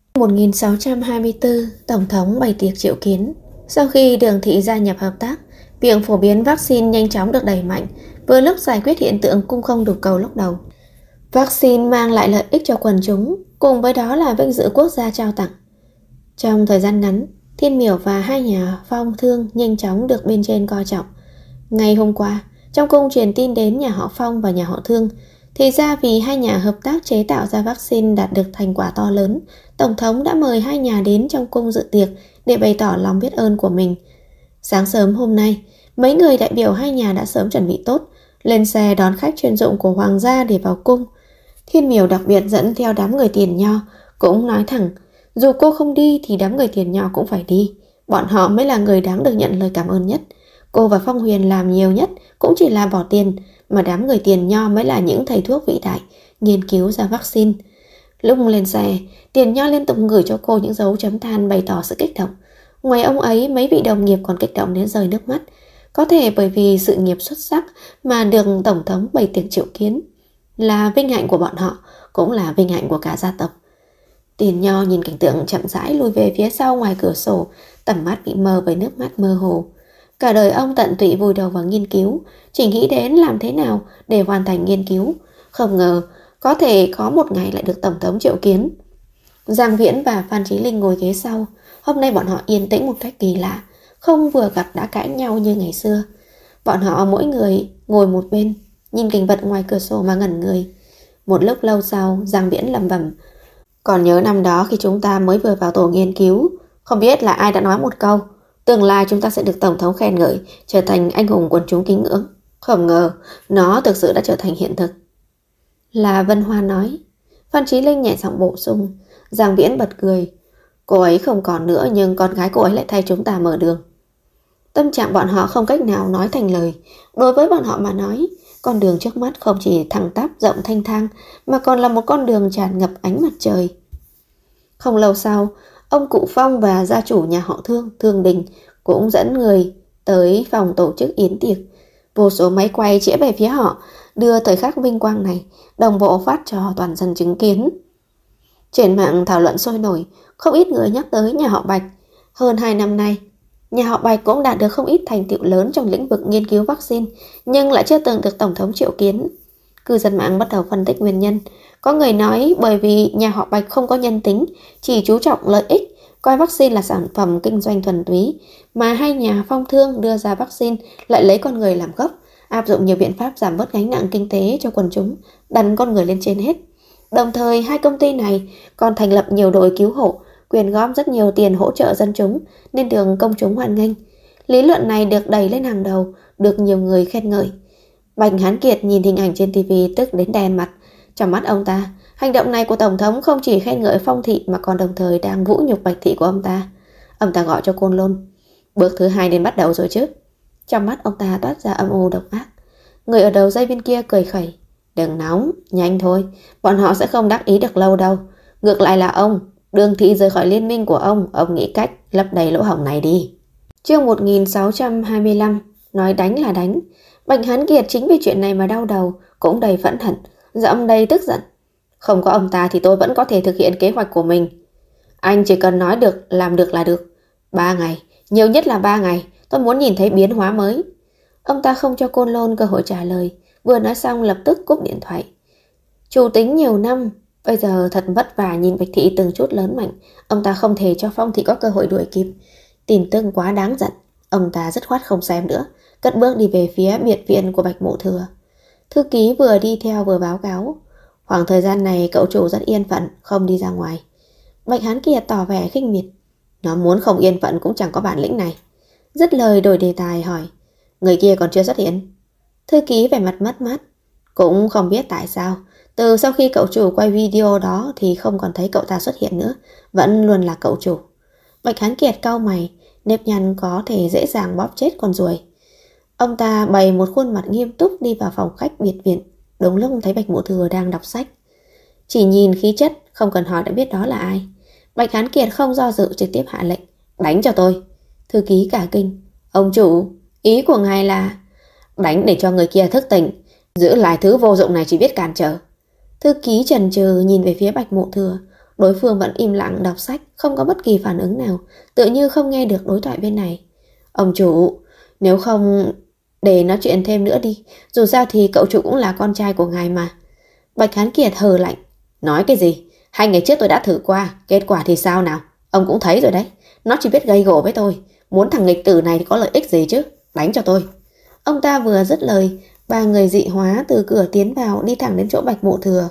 1624, Tổng thống bày tiệc triệu kiến. Sau khi Đường Thị gia nhập hợp tác, việc phổ biến vaccine nhanh chóng được đẩy mạnh, vừa lúc giải quyết hiện tượng cung không đủ cầu lúc đầu. Vaccine mang lại lợi ích cho quần chúng, cùng với đó là vinh dự quốc gia trao tặng. Trong thời gian ngắn, Thiên Miểu và hai nhà Phong Thương nhanh chóng được bên trên coi trọng. Ngày hôm qua, trong cung truyền tin đến nhà họ Phong và nhà họ Thương, thì ra vì hai nhà hợp tác chế tạo ra vaccine đạt được thành quả to lớn, Tổng thống đã mời hai nhà đến trong cung dự tiệc để bày tỏ lòng biết ơn của mình. Sáng sớm hôm nay, mấy người đại biểu hai nhà đã sớm chuẩn bị tốt, lên xe đón khách chuyên dụng của hoàng gia để vào cung. Thiên Miểu đặc biệt dẫn theo đám người Tiền Nho, cũng nói thẳng, dù cô không đi thì đám người Tiền Nho cũng phải đi. Bọn họ mới là người đáng được nhận lời cảm ơn nhất. Cô và Phong Huyền làm nhiều nhất cũng chỉ là bỏ tiền, mà đám người Tiền Nho mới là những thầy thuốc vĩ đại, nghiên cứu ra vaccine. Lúc lên xe, Tiền Nho liên tục gửi cho cô những dấu chấm than bày tỏ sự kích động. Ngoài ông ấy, mấy vị đồng nghiệp còn kích động đến rơi nước mắt. Có thể bởi vì sự nghiệp xuất sắc mà được Tổng thống bày tiệc triệu kiến. Là vinh hạnh của bọn họ, cũng là vinh hạnh của cả gia tộc. Tiền Nho nhìn cảnh tượng chậm rãi lùi về phía sau ngoài cửa sổ, tầm mắt bị mờ bởi nước mắt mơ hồ. Cả đời ông tận tụy vùi đầu vào nghiên cứu, chỉ nghĩ đến làm thế nào để hoàn thành nghiên cứu. Không ngờ có thể có một ngày lại được Tổng thống triệu kiến. Giang Viễn và Phan Chí Linh ngồi ghế sau. Hôm nay bọn họ yên tĩnh một cách kỳ lạ, không vừa gặp đã cãi nhau như ngày xưa. Bọn họ mỗi người ngồi một bên, nhìn cảnh vật ngoài cửa sổ mà ngẩn người. Một lúc lâu sau, Giang Viễn lẩm bẩm. Còn nhớ năm đó khi chúng ta mới vừa vào tổ nghiên cứu, không biết là ai đã nói một câu, tương lai chúng ta sẽ được Tổng thống khen ngợi, trở thành anh hùng quần chúng kính ngưỡng. Không ngờ, nó thực sự đã trở thành hiện thực. Là Vân Hoa nói. Phan Chí Linh nhẹ giọng bổ sung. Giang Viễn bật cười. Cô ấy không còn nữa, nhưng con gái cô ấy lại thay chúng ta mở đường. Tâm trạng bọn họ không cách nào nói thành lời. Đối với bọn họ mà nói, con đường trước mắt không chỉ thẳng tắp rộng thanh thang, mà còn là một con đường tràn ngập ánh mặt trời. Không lâu sau, ông cụ Phong và gia chủ nhà họ Thương, Thương Đình, cũng dẫn người tới phòng tổ chức yến tiệc. Vô số máy quay chĩa về phía họ, đưa thời khắc vinh quang này đồng bộ phát cho toàn dân chứng kiến. Trên mạng thảo luận sôi nổi, không ít người nhắc tới nhà họ Bạch. Hơn 2 năm nay, nhà họ Bạch cũng đạt được không ít thành tựu lớn trong lĩnh vực nghiên cứu vaccine, nhưng lại chưa từng được Tổng thống triệu kiến. Cư dân mạng bắt đầu phân tích nguyên nhân. Có người nói bởi vì nhà họ Bạch không có nhân tính, chỉ chú trọng lợi ích, coi vaccine là sản phẩm kinh doanh thuần túy, mà hai nhà phong thương đưa ra vaccine lại lấy con người làm gốc, áp dụng nhiều biện pháp giảm bớt gánh nặng kinh tế cho quần chúng, đặt con người lên trên hết. Đồng thời, hai công ty này còn thành lập nhiều đội cứu hộ, quyên góp rất nhiều tiền hỗ trợ dân chúng, nên được công chúng hoan nghênh. Lý luận này được đẩy lên hàng đầu, được nhiều người khen ngợi. Bạch Hán Kiệt nhìn hình ảnh trên TV tức đến đen mặt. Trong mắt ông ta, hành động này của Tổng thống không chỉ khen ngợi Phong Thị mà còn đồng thời đang vũ nhục Bạch Thị của ông ta. Ông ta gọi cho Côn Lôn. Bước thứ 2 nên bắt đầu rồi chứ. Trong mắt ông ta toát ra âm u độc ác. Người ở đầu dây bên kia cười khẩy. Đừng nóng, nhanh thôi, bọn họ sẽ không đắc ý được lâu đâu. Ngược lại là ông, Đường Thị rời khỏi liên minh của ông nghĩ cách lấp đầy lỗ hổng này đi. Chương 1625, nói đánh là đánh. Bạch Hán Kiệt chính vì chuyện này mà đau đầu, cũng đầy phẫn hận, giọng đầy tức giận. Không có ông ta thì tôi vẫn có thể thực hiện kế hoạch của mình. Anh chỉ cần nói được, làm được là được. 3 ngày, nhiều nhất là 3 ngày, tôi muốn nhìn thấy biến hóa mới. Ông ta không cho Côn Lôn cơ hội trả lời, vừa nói xong lập tức cúp điện thoại. Chủ tính nhiều năm, bây giờ thật vất vả nhìn Bạch Thị từng chút lớn mạnh, ông ta không thể cho Phong Thị có cơ hội đuổi kịp. Tin tức quá đáng giận, ông ta dứt khoát không xem nữa, cất bước đi về phía biệt viện của Bạch Mộ Thừa. Thư ký vừa đi theo vừa báo cáo. Khoảng thời gian này cậu chủ rất yên phận, không đi ra ngoài. Bạch Hán Kiệt tỏ vẻ khinh miệt. Nó muốn không yên phận cũng chẳng có bản lĩnh này. Dứt lời đổi đề tài hỏi. Người kia còn chưa xuất hiện. Thư ký vẻ mặt mất mát. Cũng không biết tại sao, từ sau khi cậu chủ quay video đó thì không còn thấy cậu ta xuất hiện nữa, vẫn luôn là cậu chủ. Bạch Hán Kiệt cau mày, nếp nhăn có thể dễ dàng bóp chết con ruồi. Ông ta bày một khuôn mặt nghiêm túc đi vào phòng khách biệt viện. Đúng lúc thấy Bạch Mộ Thừa đang đọc sách. Chỉ nhìn khí chất, không cần hỏi đã biết đó là ai. Bạch Hán Kiệt không do dự trực tiếp hạ lệnh. Đánh cho tôi. Thư ký cả kinh. Ông chủ, ý của ngài là... Đánh để cho người kia thức tỉnh, giữ lại thứ vô dụng này chỉ biết cản trở. Thư ký chần chừ nhìn về phía Bạch Mộ Thừa. Đối phương vẫn im lặng đọc sách, không có bất kỳ phản ứng nào, tựa như không nghe được đối thoại bên này. Ông chủ, nếu không để nói chuyện thêm nữa đi, dù sao thì cậu chủ cũng là con trai của ngài mà. Bạch Hán Kiệt hừ lạnh. Nói cái gì? 2 ngày trước tôi đã thử qua, kết quả thì sao nào? Ông cũng thấy rồi đấy, nó chỉ biết gây gổ với tôi. Muốn thằng nghịch tử này thì có lợi ích gì chứ? Đánh cho tôi. Ông ta vừa dứt lời, 3 người dị hóa từ cửa tiến vào, đi thẳng đến chỗ Bạch Mộ Thừa.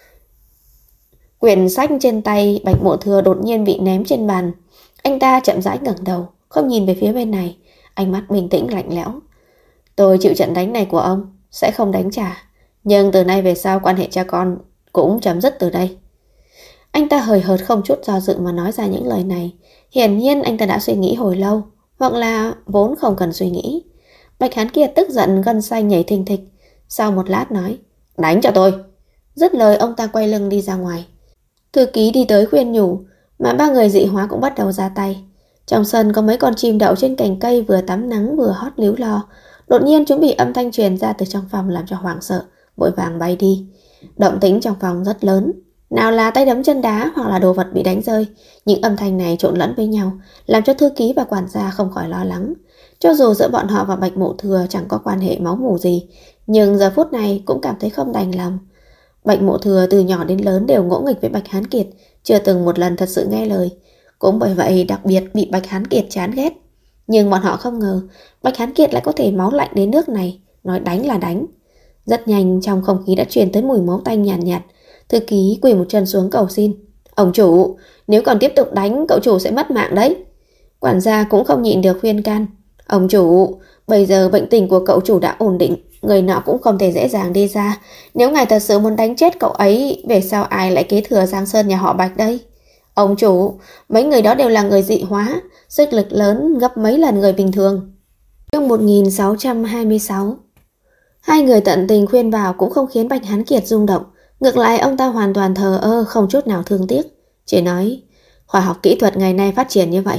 Quyển sách trên tay Bạch Mộ Thừa đột nhiên bị ném trên bàn. Anh ta chậm rãi ngẩng đầu, không nhìn về phía bên này, ánh mắt bình tĩnh lạnh lẽo. Tôi chịu trận đánh này của ông, sẽ không đánh trả, nhưng từ nay về sau quan hệ cha con cũng chấm dứt từ đây. Anh ta hời hợt không chút do dự mà nói ra những lời này. Hiển nhiên anh ta đã suy nghĩ hồi lâu, hoặc là vốn không cần suy nghĩ. Bạch Hán Kiệt tức giận gân xanh nhảy thình thịch. Sau một lát nói, đánh cho tôi. Dứt lời ông ta quay lưng đi ra ngoài. Thư ký đi tới khuyên nhủ, mà 3 người dị hóa cũng bắt đầu ra tay. Trong sân có mấy con chim đậu trên cành cây vừa tắm nắng vừa hót líu lo. Đột nhiên chúng bị âm thanh truyền ra từ trong phòng làm cho hoảng sợ, vội vàng bay đi. Động tĩnh trong phòng rất lớn, nào là tay đấm chân đá hoặc là đồ vật bị đánh rơi. Những âm thanh này trộn lẫn với nhau, làm cho thư ký và quản gia không khỏi lo lắng. Cho dù giữa bọn họ và Bạch Mộ Thừa chẳng có quan hệ máu mủ gì, nhưng giờ phút này cũng cảm thấy không đành lòng. Bạch Mộ Thừa từ nhỏ đến lớn đều ngỗ nghịch với Bạch Hán Kiệt, chưa từng một lần thật sự nghe lời. Cũng bởi vậy đặc biệt bị Bạch Hán Kiệt chán ghét. Nhưng bọn họ không ngờ Bạch Hán Kiệt lại có thể máu lạnh đến nước này, nói đánh là đánh. Rất nhanh trong không khí đã truyền tới mùi máu tanh nhàn nhạt. Thư ký quỳ một chân xuống cầu xin. Ông chủ, nếu còn tiếp tục đánh cậu chủ sẽ mất mạng đấy. Quản gia cũng không nhịn được khuyên can. Ông chủ, bây giờ bệnh tình của cậu chủ đã ổn định, người nọ cũng không thể dễ dàng đi ra. Nếu ngài thật sự muốn đánh chết cậu ấy, về sau ai lại kế thừa Giang Sơn nhà họ Bạch đây? Ông chủ, mấy người đó đều là người dị hóa, sức lực lớn gấp mấy lần người bình thường. Chương 1626. Hai người tận tình khuyên bảo cũng không khiến Bạch Hán Kiệt rung động. Ngược lại ông ta hoàn toàn thờ ơ, không chút nào thương tiếc. Chỉ nói, khoa học kỹ thuật ngày nay phát triển như vậy,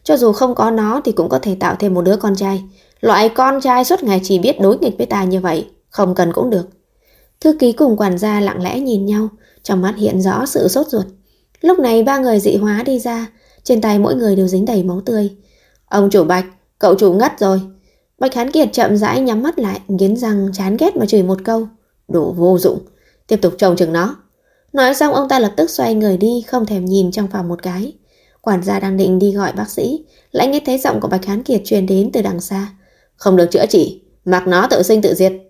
Cho dù không có nó thì cũng có thể tạo thêm một đứa con trai. Loại con trai suốt ngày chỉ biết đối nghịch với ta như vậy, không cần cũng được. Thư ký cùng quản gia lặng lẽ nhìn nhau, trong mắt hiện rõ sự sốt ruột. Lúc này ba người dị hóa đi ra, trên tay mỗi người đều dính đầy máu tươi. Ông chủ Bạch, cậu chủ ngất rồi. Bạch Hán Kiệt chậm rãi nhắm mắt lại, nghiến răng chán ghét mà chửi một câu. Đồ vô dụng, tiếp tục trông chừng nó. Nói xong ông ta lập tức xoay người đi, không thèm nhìn trong phòng một cái. Quản gia đang định đi gọi bác sĩ, lại nghe thấy giọng của Bạch Hán Kiệt truyền đến từ đằng xa. Không được chữa trị, mặc nó tự sinh tự diệt.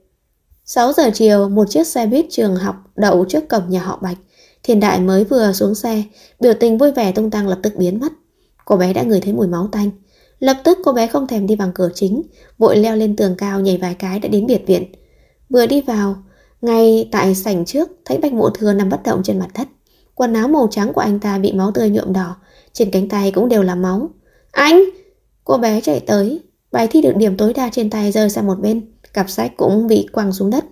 6 giờ chiều, một chiếc xe buýt trường học đậu trước cổng nhà họ Bạch. Thiên Đại mới vừa xuống xe, biểu tình vui vẻ tung tăng lập tức biến mất. Cô bé đã ngửi thấy mùi máu tanh. Lập tức cô bé không thèm đi bằng cửa chính, vội leo lên tường cao nhảy vài cái đã đến biệt viện. Vừa đi vào, ngay tại sảnh trước thấy Bạch Mộ Thừa nằm bất động trên mặt đất. Quần áo màu trắng của anh ta bị máu tươi nhuộm đỏ, trên cánh tay cũng đều là máu. Anh! Cô bé chạy tới, bài thi được điểm tối đa trên tay rơi sang một bên, cặp sách cũng bị quăng xuống đất.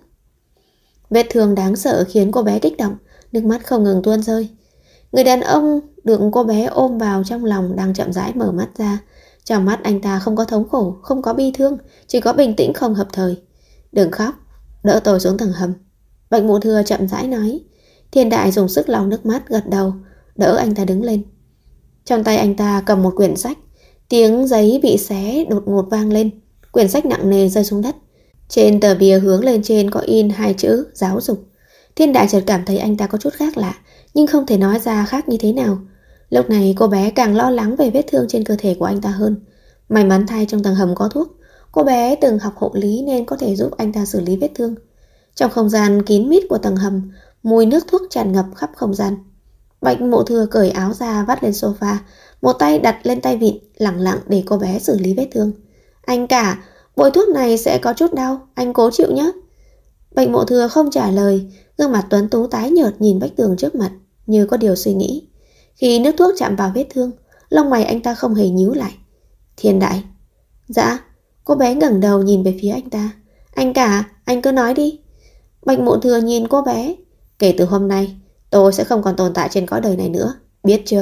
Vết thương đáng sợ khiến cô bé kích động, nước mắt không ngừng tuôn rơi. Người đàn ông được cô bé ôm vào trong lòng đang chậm rãi mở mắt ra. Trong mắt anh ta không có thống khổ, không có bi thương, chỉ có bình tĩnh không hợp thời. Đừng khóc, đỡ tôi xuống tầng hầm. Bạch Mộ Thừa chậm rãi nói. Thiên Đại dùng sức lau nước mắt gật đầu, đỡ anh ta đứng lên. Trong tay anh ta cầm một quyển sách, tiếng giấy bị xé đột ngột vang lên. Quyển sách nặng nề rơi xuống đất. Trên tờ bìa hướng lên trên có in 2 chữ giáo dục. Thiên Đại chợt cảm thấy anh ta có chút khác lạ, nhưng không thể nói ra khác như thế nào. Lúc này cô bé càng lo lắng về vết thương trên cơ thể của anh ta hơn. May mắn thay trong tầng hầm có thuốc. Cô bé từng học hộ lý nên có thể giúp anh ta xử lý vết thương. Trong không gian kín mít của tầng hầm, mùi nước thuốc tràn ngập khắp không gian. Bạch Mộ Thừa cởi áo ra vắt lên sofa, một tay đặt lên tay vịn, lẳng lặng để cô bé xử lý vết thương. Anh cả, bôi thuốc này sẽ có chút đau, anh cố chịu nhé. Bạch Mộ Thừa không trả lời, gương mặt tuấn tú tái nhợt nhìn vách tường trước mặt, như có điều suy nghĩ. Khi nước thuốc chạm vào vết thương, lông mày anh ta không hề nhíu lại. Thiên Đại. Dạ. Cô bé ngẩng đầu nhìn về phía anh ta. Anh cả, anh cứ nói đi. Bạch Mộ Thừa nhìn cô bé. Kể từ hôm nay, tôi sẽ không còn tồn tại trên cõi đời này nữa, biết chưa?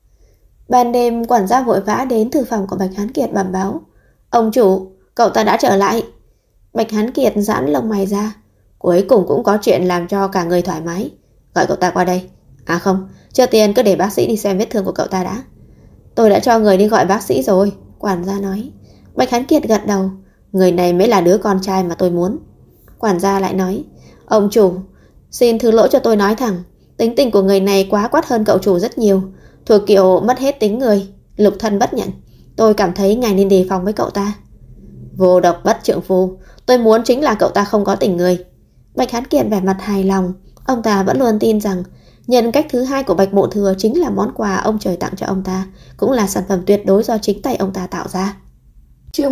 Ban đêm, quản gia vội vã đến thư phòng của Bạch Hán Kiệt bẩm báo. Ông chủ, cậu ta đã trở lại. Bạch Hán Kiệt giãn lông mày ra. Cuối cùng cũng có chuyện làm cho cả người thoải mái. Gọi cậu ta qua đây. À không, trước tiên cứ để bác sĩ đi xem vết thương của cậu ta đã. Tôi đã cho người đi gọi bác sĩ rồi, quản gia nói. Bạch Hán Kiệt gật đầu. Người này mới là đứa con trai mà tôi muốn. Quản gia lại nói. Ông chủ, xin thứ lỗi cho tôi nói thẳng, tính tình của người này quá quát hơn cậu chủ rất nhiều, thuộc kiểu mất hết tính người, lục thân bất nhận. Tôi cảm thấy ngài nên đề phòng với cậu ta. Vô độc bất trượng phu, tôi muốn chính là cậu ta không có tình người. Bạch Hán Kiệt vẻ mặt hài lòng. Ông ta vẫn luôn tin rằng nhân cách thứ hai của Bạch Mộ Thừa chính là món quà ông trời tặng cho ông ta, cũng là sản phẩm tuyệt đối do chính tay ông ta tạo ra. Chương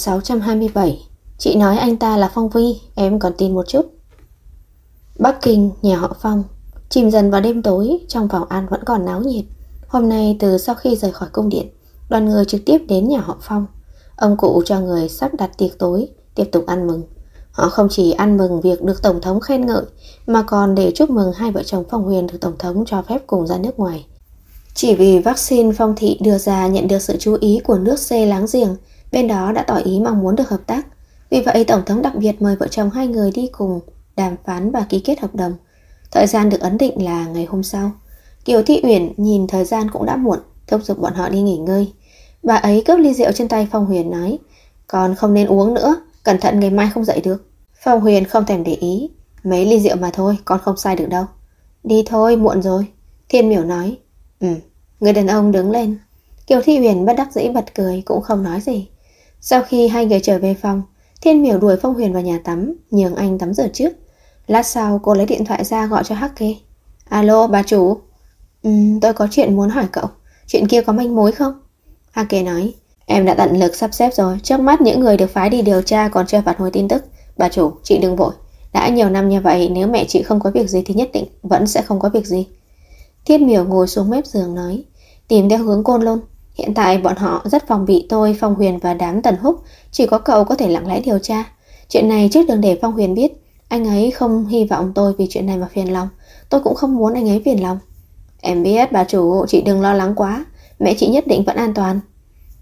1627. Chị nói anh ta là Phong Vi, em còn tin một chút. Bắc Kinh, nhà họ Phong. Chìm dần vào đêm tối, trong phòng ăn vẫn còn náo nhiệt. Hôm nay từ sau khi rời khỏi cung điện, đoàn người trực tiếp đến nhà họ Phong. Ông cụ cho người sắp đặt tiệc tối, tiếp tục ăn mừng. Họ không chỉ ăn mừng việc được Tổng thống khen ngợi, mà còn để chúc mừng hai vợ chồng Phong Huyền được Tổng thống cho phép cùng ra nước ngoài. Chỉ vì vaccine Phong Thị đưa ra nhận được sự chú ý của nước C láng giềng, bên đó đã tỏ ý mong muốn được hợp tác. Vì vậy Tổng thống đặc biệt mời vợ chồng hai người đi cùng đàm phán và ký kết hợp đồng. Thời gian được ấn định là ngày hôm sau. Kiều Thị Uyển nhìn thời gian cũng đã muộn, thúc giục bọn họ đi nghỉ ngơi. Bà ấy cướp ly rượu trên tay Phong Huyền nói, còn không nên uống nữa, cẩn thận ngày mai không dậy được. Phong Huyền không thèm để ý, mấy ly rượu mà thôi, con không sai được đâu. Đi thôi, muộn rồi. Thiên Miểu nói. Người đàn ông đứng lên. Kiều Thị Uyển bất đắc dĩ bật cười, cũng không nói gì. Sau khi hai người trở về phòng, Thiên Miểu đuổi Phong Huyền vào nhà tắm, nhường anh tắm rửa trước. Lát sau cô lấy điện thoại ra gọi cho Hắc Kê. Alo bà chủ. Tôi có chuyện muốn hỏi cậu. Chuyện kia có manh mối không? Hắc Kê nói. Em đã tận lực sắp xếp rồi. Trước mắt những người được phái đi điều tra còn chưa phản hồi tin tức. Bà chủ, chị đừng vội. Đã nhiều năm như vậy, nếu mẹ chị không có việc gì thì nhất định vẫn sẽ không có việc gì. Thiên Miểu ngồi xuống mép giường nói. Tìm theo hướng Côn Lôn. Hiện tại bọn họ rất phòng bị tôi, Phong Huyền và đám Tần Húc. Chỉ có cậu có thể lặng lẽ điều tra. Chuyện này trước đừng để Phong Huyền biết. Anh ấy không hy vọng tôi vì chuyện này mà phiền lòng. Tôi cũng không muốn anh ấy phiền lòng. Em biết bà chủ, chị đừng lo lắng quá. Mẹ chị nhất định vẫn an toàn.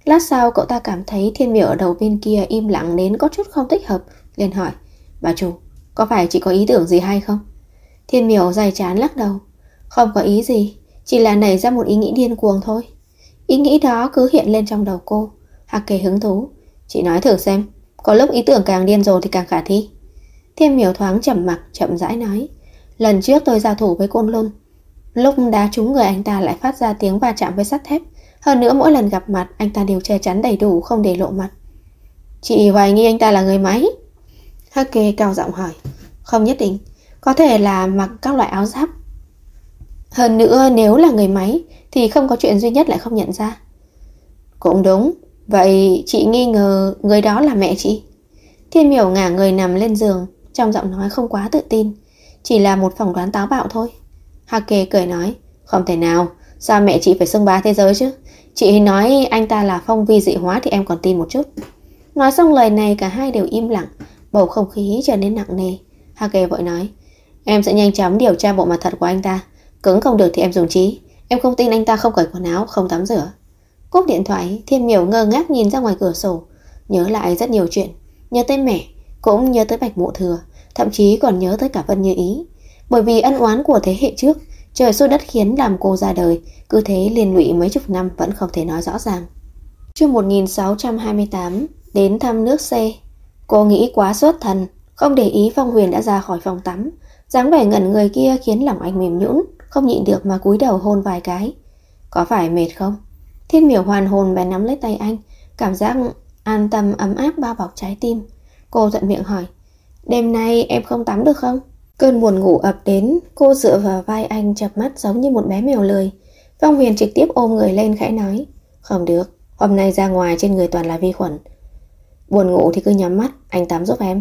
Lát sau cậu ta cảm thấy Thiên Miểu ở đầu bên kia im lặng đến có chút không thích hợp, liền hỏi: Bà chủ, có phải chị có ý tưởng gì hay không? Thiên Miểu day chán lắc đầu: Không có ý gì, chỉ là nảy ra một ý nghĩ điên cuồng thôi. Ý nghĩ đó cứ hiện lên trong đầu cô. Hạc Kề hứng thú: Chị nói thử xem, có lúc ý tưởng càng điên rồ thì càng khả thi. Thiên Miểu thoáng trầm mặc, chậm rãi nói: Lần trước tôi giao thủ với Côn Luân, lúc đá trúng người anh ta lại phát ra tiếng va chạm với sắt thép. Hơn nữa mỗi lần gặp mặt anh ta đều che chắn đầy đủ, không để lộ mặt. Chị hoài nghi anh ta là người máy? Hạc Kề cao giọng hỏi. Không nhất định, có thể là mặc các loại áo giáp. Hơn nữa nếu là người máy thì không có chuyện duy nhất lại không nhận ra. Cũng đúng, vậy chị nghi ngờ người đó là mẹ chị? Thiên Miểu ngả người nằm lên giường, trong giọng nói không quá tự tin. Chỉ là một phỏng đoán táo bạo thôi. Hạc Kề cười nói: Không thể nào, sao mẹ chị phải xưng bá thế giới chứ? Chị nói anh ta là phong vi dị hóa thì em còn tin một chút. Nói xong lời này cả hai đều im lặng, bầu không khí trở nên nặng nề. Hạc Kề vội nói: Em sẽ nhanh chóng điều tra bộ mặt thật của anh ta. Cứng không được thì em dùng trí. Em không tin anh ta không cởi quần áo, không tắm rửa. Cúp điện thoại, Thiên Miểu ngơ ngác nhìn ra ngoài cửa sổ, nhớ lại rất nhiều chuyện. Nhớ tới mẹ, cũng nhớ tới Bạch Mộ Thừa, thậm chí còn nhớ tới cả Vân Như Ý. Bởi vì ân oán của thế hệ trước, trời xui đất khiến làm cô ra đời, cứ thế liên lụy mấy chục năm vẫn không thể nói rõ ràng. Chương 1628, đến thăm nước C. Cô nghĩ quá xuất thần, không để ý Phong Huyền đã ra khỏi phòng tắm. Dáng vẻ ngẩn người kia khiến lòng anh mềm nhũn, không nhịn được mà cúi đầu hôn vài cái. Có phải mệt không? Thiên Miểu hoàn hồn bèn nắm lấy tay anh, cảm giác an tâm ấm áp bao bọc trái tim. Cô thuận miệng hỏi: Đêm nay em không tắm được không? Cơn buồn ngủ ập đến, cô dựa vào vai anh chợp mắt giống như một bé mèo lười. Phong Huyền trực tiếp ôm người lên khẽ nói: Không được, hôm nay ra ngoài trên người toàn là vi khuẩn. Buồn ngủ thì cứ nhắm mắt, anh tắm giúp em.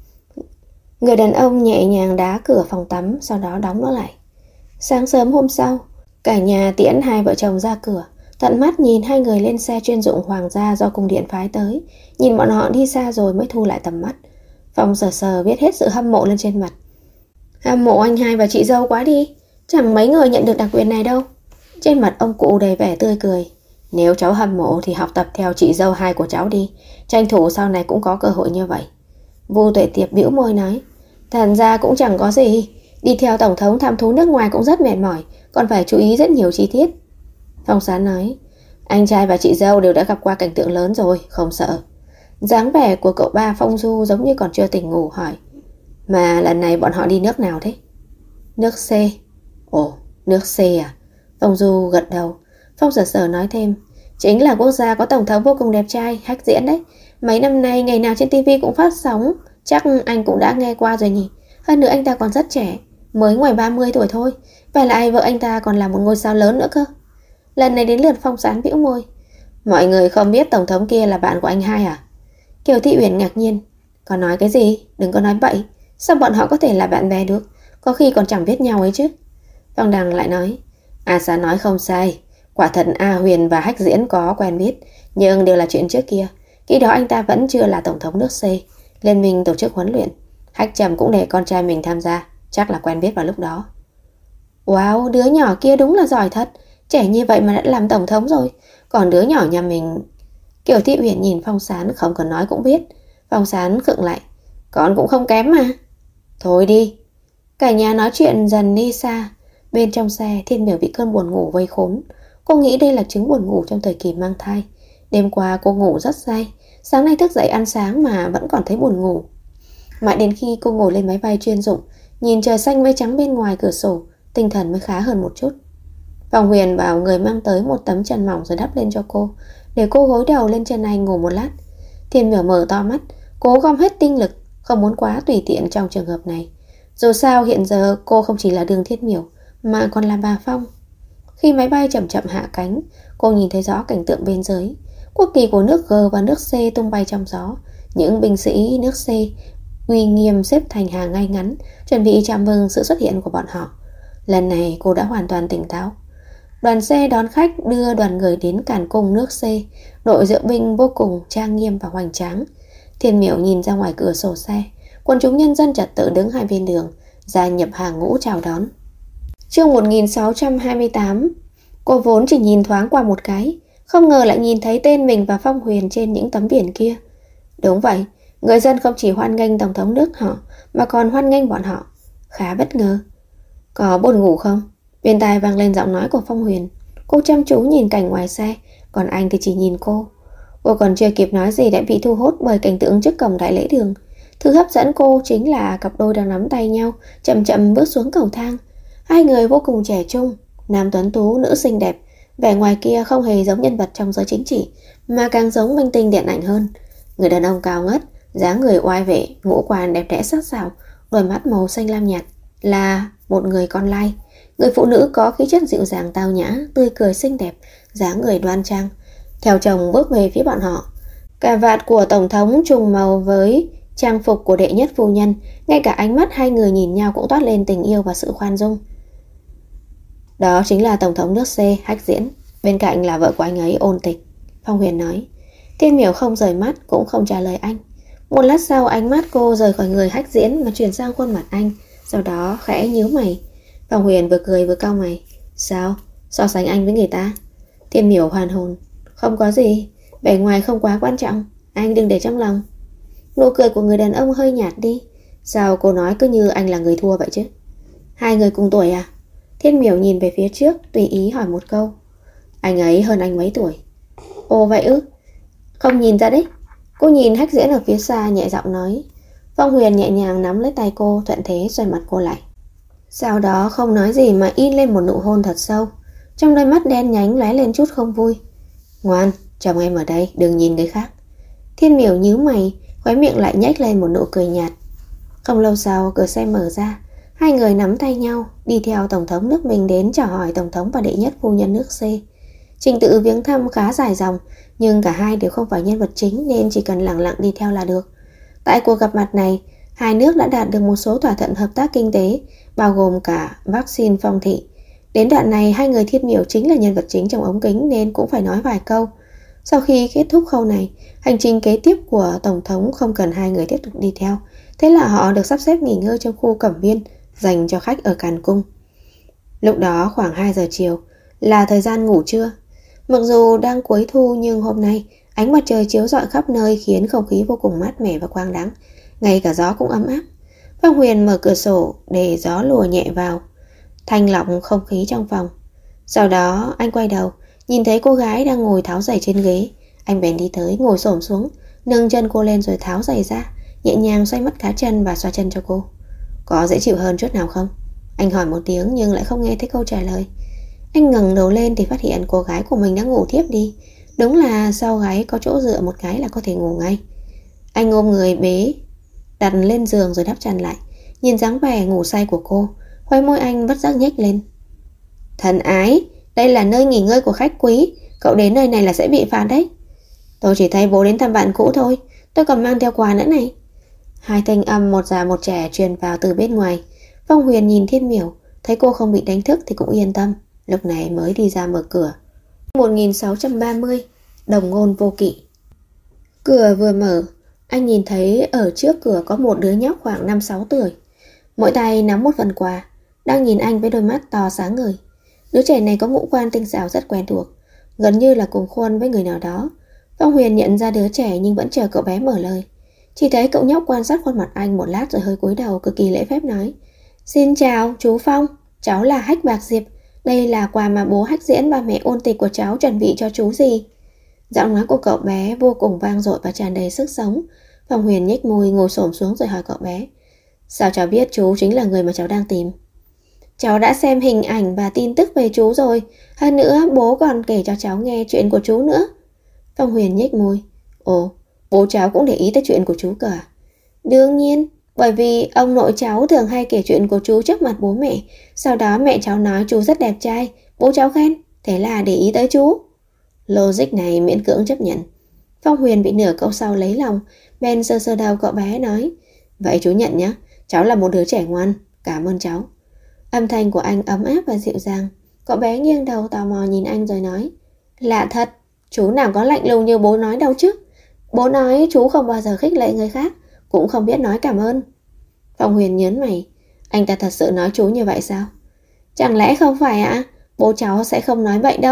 Người đàn ông nhẹ nhàng đá cửa phòng tắm, sau đó đóng nó lại. Sáng sớm hôm sau, cả nhà tiễn hai vợ chồng ra cửa, tận mắt nhìn hai người lên xe chuyên dụng hoàng gia do cung điện phái tới. Nhìn bọn họ đi xa rồi mới thu lại tầm mắt. Phong sờ sờ viết hết sự hâm mộ lên trên mặt. Hâm mộ anh hai và chị dâu quá đi, chẳng mấy người nhận được đặc quyền này đâu. Trên mặt ông cụ đầy vẻ tươi cười. Nếu cháu hâm mộ thì học tập theo chị dâu hai của cháu đi, tranh thủ sau này cũng có cơ hội như vậy. Vu Tuệ Tiệp bĩu môi nói: Thật ra cũng chẳng có gì, đi theo tổng thống thăm thú nước ngoài cũng rất mệt mỏi, còn phải chú ý rất nhiều chi tiết. Phong Sán nói: Anh trai và chị dâu đều đã gặp qua cảnh tượng lớn rồi, không sợ. Dáng vẻ của cậu ba Phong Du giống như còn chưa tỉnh ngủ, hỏi: Mà lần này bọn họ đi nước nào thế? Nước C. Ồ, nước C à? Phong Du gật đầu. Phong Sở Sở nói thêm: Chính là quốc gia có tổng thống vô cùng đẹp trai, Hách Diễn đấy. Mấy năm nay ngày nào trên TV cũng phát sóng, chắc anh cũng đã nghe qua rồi nhỉ. Hơn nữa anh ta còn rất trẻ, mới ngoài 30 tuổi thôi. Và lại vợ anh ta còn là một ngôi sao lớn nữa cơ. Lần này đến lượt Phong Sán bĩu môi: Mọi người không biết tổng thống kia là bạn của anh hai à? Kiều Thị Uyển ngạc nhiên: Có nói cái gì? Đừng có nói bậy. Sao bọn họ có thể là bạn bè được? Có khi còn chẳng biết nhau ấy chứ. Phong Đằng lại nói: A Sán nói không sai, quả thật A Huyền và Hách Diễn có quen biết, nhưng đều là chuyện trước kia. Khi đó anh ta vẫn chưa là tổng thống nước C. Liên minh tổ chức huấn luyện, Hách Trầm cũng để con trai mình tham gia, chắc là quen biết vào lúc đó. Wow, đứa nhỏ kia đúng là giỏi thật, trẻ như vậy mà đã làm tổng thống rồi. Còn đứa nhỏ nhà mình... Kiều Thị Uyển nhìn Phong Sán không cần nói cũng biết. Phong Sán khựng lại: Con cũng không kém mà. Thôi đi. Cả nhà nói chuyện dần đi xa. Bên trong xe, Thiên Miểu bị cơn buồn ngủ vây khốn. Cô nghĩ đây là chứng buồn ngủ trong thời kỳ mang thai. Đêm qua cô ngủ rất say, sáng nay thức dậy ăn sáng mà vẫn còn thấy buồn ngủ. Mãi đến khi cô ngồi lên máy bay chuyên dụng, nhìn trời xanh mây trắng bên ngoài cửa sổ, tinh thần mới khá hơn một chút. Phong Huyền bảo người mang tới một tấm chăn mỏng rồi đắp lên cho cô, để cô gối đầu lên chân anh ngủ một lát. Thiên Miểu mở to mắt, cố gom hết tinh lực, không muốn quá tùy tiện trong trường hợp này. Dù sao hiện giờ cô không chỉ là Đường Thiết Miểu mà còn là bà Phong. Khi máy bay chậm chậm hạ cánh, cô nhìn thấy rõ cảnh tượng bên dưới. Quốc kỳ của nước G và nước C tung bay trong gió. Những binh sĩ nước C uy nghiêm xếp thành hàng ngay ngắn, chuẩn bị chào mừng sự xuất hiện của bọn họ. Lần này cô đã hoàn toàn tỉnh táo. Đoàn xe đón khách đưa đoàn người đến càn cung nước C. Đội diễu binh vô cùng trang nghiêm và hoành tráng. Thiên Miểu nhìn ra ngoài cửa sổ xe, quần chúng nhân dân trật tự đứng hai bên đường, gia nhập hàng ngũ chào đón. Chương 1628. Cô vốn chỉ nhìn thoáng qua một cái, không ngờ lại nhìn thấy tên mình và Phong Huyền trên những tấm biển kia. Đúng vậy, người dân không chỉ hoan nghênh Tổng thống nước họ, mà còn hoan nghênh bọn họ. Khá bất ngờ. Có buồn ngủ không? Bên tai vang lên giọng nói của Phong Huyền. Cô chăm chú nhìn cảnh ngoài xe, còn anh thì chỉ nhìn cô. Cô còn chưa kịp nói gì đã bị thu hút bởi cảnh tượng trước cổng đại lễ đường. Thứ hấp dẫn cô chính là cặp đôi đang nắm tay nhau, chậm chậm bước xuống cầu thang. Hai người vô cùng trẻ trung, nam tuấn tú, nữ xinh đẹp. Vẻ ngoài kia không hề giống nhân vật trong giới chính trị, mà càng giống minh tinh điện ảnh hơn. Người đàn ông cao ngất, dáng người oai vệ, ngũ quan đẹp đẽ sắc sảo, đôi mắt màu xanh lam nhạt, là một người con lai. Người phụ nữ có khí chất dịu dàng tao nhã, tươi cười xinh đẹp, dáng người đoan trang. Theo chồng bước về phía bọn họ. Cà vạt của tổng thống trùng màu với trang phục của đệ nhất phu nhân, ngay cả ánh mắt hai người nhìn nhau cũng toát lên tình yêu và sự khoan dung. Đó chính là tổng thống nước C, Hách Diễn. Bên cạnh là vợ của anh ấy, Ôn Tịch. Phong Huyền nói. Thiên Miểu không rời mắt, cũng không trả lời anh. Một lát sau, ánh mắt cô rời khỏi người Hách Diễn mà chuyển sang khuôn mặt anh, sau đó khẽ nhíu mày. Phong Huyền vừa cười vừa cau mày. Sao? So sánh anh với người ta? Thiên Miểu hoàn hồn. Không có gì, vẻ ngoài không quá quan trọng, anh đừng để trong lòng. Nụ cười của người đàn ông hơi nhạt đi. Sao cô nói cứ như anh là người thua vậy chứ? Hai người cùng tuổi à? Thiên Miểu nhìn về phía trước, tùy ý hỏi một câu. Anh ấy hơn anh mấy tuổi? Ồ vậy ư? Không nhìn ra đấy. Cô nhìn Hách Diễn ở phía xa, nhẹ giọng nói. Phong Huyền nhẹ nhàng nắm lấy tay cô, thuận thế xoay mặt cô lại. Sau đó không nói gì mà in lên một nụ hôn thật sâu. Trong đôi mắt đen nhánh lóe lên chút không vui. Ngoan, chồng em ở đây, đừng nhìn người khác. Thiên Miểu nhíu mày, khóe miệng lại nhếch lên một nụ cười nhạt. Không lâu sau, cửa xe mở ra. Hai người nắm tay nhau, đi theo tổng thống nước mình đến chào hỏi tổng thống và đệ nhất phu nhân nước C. Trình tự viếng thăm khá dài dòng, nhưng cả hai đều không phải nhân vật chính nên chỉ cần lặng lặng đi theo là được. Tại cuộc gặp mặt này, hai nước đã đạt được một số thỏa thuận hợp tác kinh tế, bao gồm cả vaccine phong thị. Đến đoạn này, hai người Thiên Miểu chính là nhân vật chính trong ống kính nên cũng phải nói vài câu. Sau khi kết thúc khâu này, hành trình kế tiếp của tổng thống không cần hai người tiếp tục đi theo. Thế là họ được sắp xếp nghỉ ngơi trong khu cẩm viên dành cho khách ở Càn Cung. Lúc đó khoảng 2 giờ chiều là thời gian ngủ trưa. Mặc dù đang cuối thu nhưng hôm nay ánh mặt trời chiếu rọi khắp nơi khiến không khí vô cùng mát mẻ và quang đãng. Ngay cả gió cũng ấm áp. Phong Huyền mở cửa sổ để gió lùa nhẹ vào, thanh lọc không khí trong phòng. Sau đó anh quay đầu, nhìn thấy cô gái đang ngồi tháo giày trên ghế. Anh bèn đi tới, ngồi xổm xuống, nâng chân cô lên rồi tháo giày ra, nhẹ nhàng xoay mắt cá chân và xoa chân cho cô. Có dễ chịu hơn chút nào không? Anh hỏi một tiếng nhưng lại không nghe thấy câu trả lời. Anh ngẩng đầu lên thì phát hiện cô gái của mình đã ngủ thiếp đi. Đúng là sau gáy có chỗ dựa một cái là có thể ngủ ngay. Anh ôm người bế đặt lên giường rồi đắp chăn lại. Nhìn dáng vẻ ngủ say của cô, khóe môi anh bất giác nhếch lên. Thân ái, đây là nơi nghỉ ngơi của khách quý, cậu đến nơi này là sẽ bị phạt đấy. Tôi chỉ thấy bố đến thăm bạn cũ thôi, tôi còn mang theo quà nữa này. Hai thanh âm một già một trẻ truyền vào từ bên ngoài. Phong Huyền nhìn Thiên Miểu, thấy cô không bị đánh thức thì cũng yên tâm, lúc này mới đi ra mở cửa. 1630, đồng ngôn vô kỵ. Cửa vừa mở, anh nhìn thấy ở trước cửa có một đứa nhóc khoảng 5-6 tuổi. Mỗi tay nắm một phần quà, đang nhìn anh với đôi mắt to sáng ngời. Đứa trẻ này có ngũ quan tinh xảo rất quen thuộc, gần như là cùng khuôn với người nào đó. Phong Huyền nhận ra đứa trẻ nhưng vẫn chờ cậu bé mở lời. Chỉ thấy cậu nhóc quan sát khuôn mặt anh một lát rồi hơi cúi đầu cực kỳ lễ phép nói. Xin chào chú Phong, cháu là Hách Bạc Diệp. Đây là quà mà bố Hách Diễn và mẹ Ôn Tịch của cháu chuẩn bị cho chú gì. Giọng nói của cậu bé vô cùng vang dội và tràn đầy sức sống. Phong Huyền nhếch môi ngồi xổm xuống rồi hỏi cậu bé. Sao cháu biết chú chính là người mà cháu đang tìm? Cháu đã xem hình ảnh và tin tức về chú rồi. Hơn nữa bố còn kể cho cháu nghe chuyện của chú nữa. Phong Huyền nhếch môi. Ồ, bố cháu cũng để ý tới chuyện của chú cả. Đương nhiên, bởi vì ông nội cháu thường hay kể chuyện của chú trước mặt bố mẹ. Sau đó mẹ cháu nói chú rất đẹp trai, bố cháu khen, thế là để ý tới chú. Logic này miễn cưỡng chấp nhận. Phong Huyền bị nửa câu sau lấy lòng, bèn sờ sờ đầu cậu bé nói. Vậy chú nhận nhé, cháu là một đứa trẻ ngoan, cảm ơn cháu. Âm thanh của anh ấm áp và dịu dàng. Cậu bé nghiêng đầu tò mò nhìn anh rồi nói. Lạ thật, chú nào có lạnh lùng như bố nói đâu chứ. Bố nói chú không bao giờ khích lệ người khác, cũng không biết nói cảm ơn. Phong Huyền nhớn mày. Anh ta thật sự nói chú như vậy sao? Chẳng lẽ không phải ạ? Bố cháu sẽ không nói vậy đâu.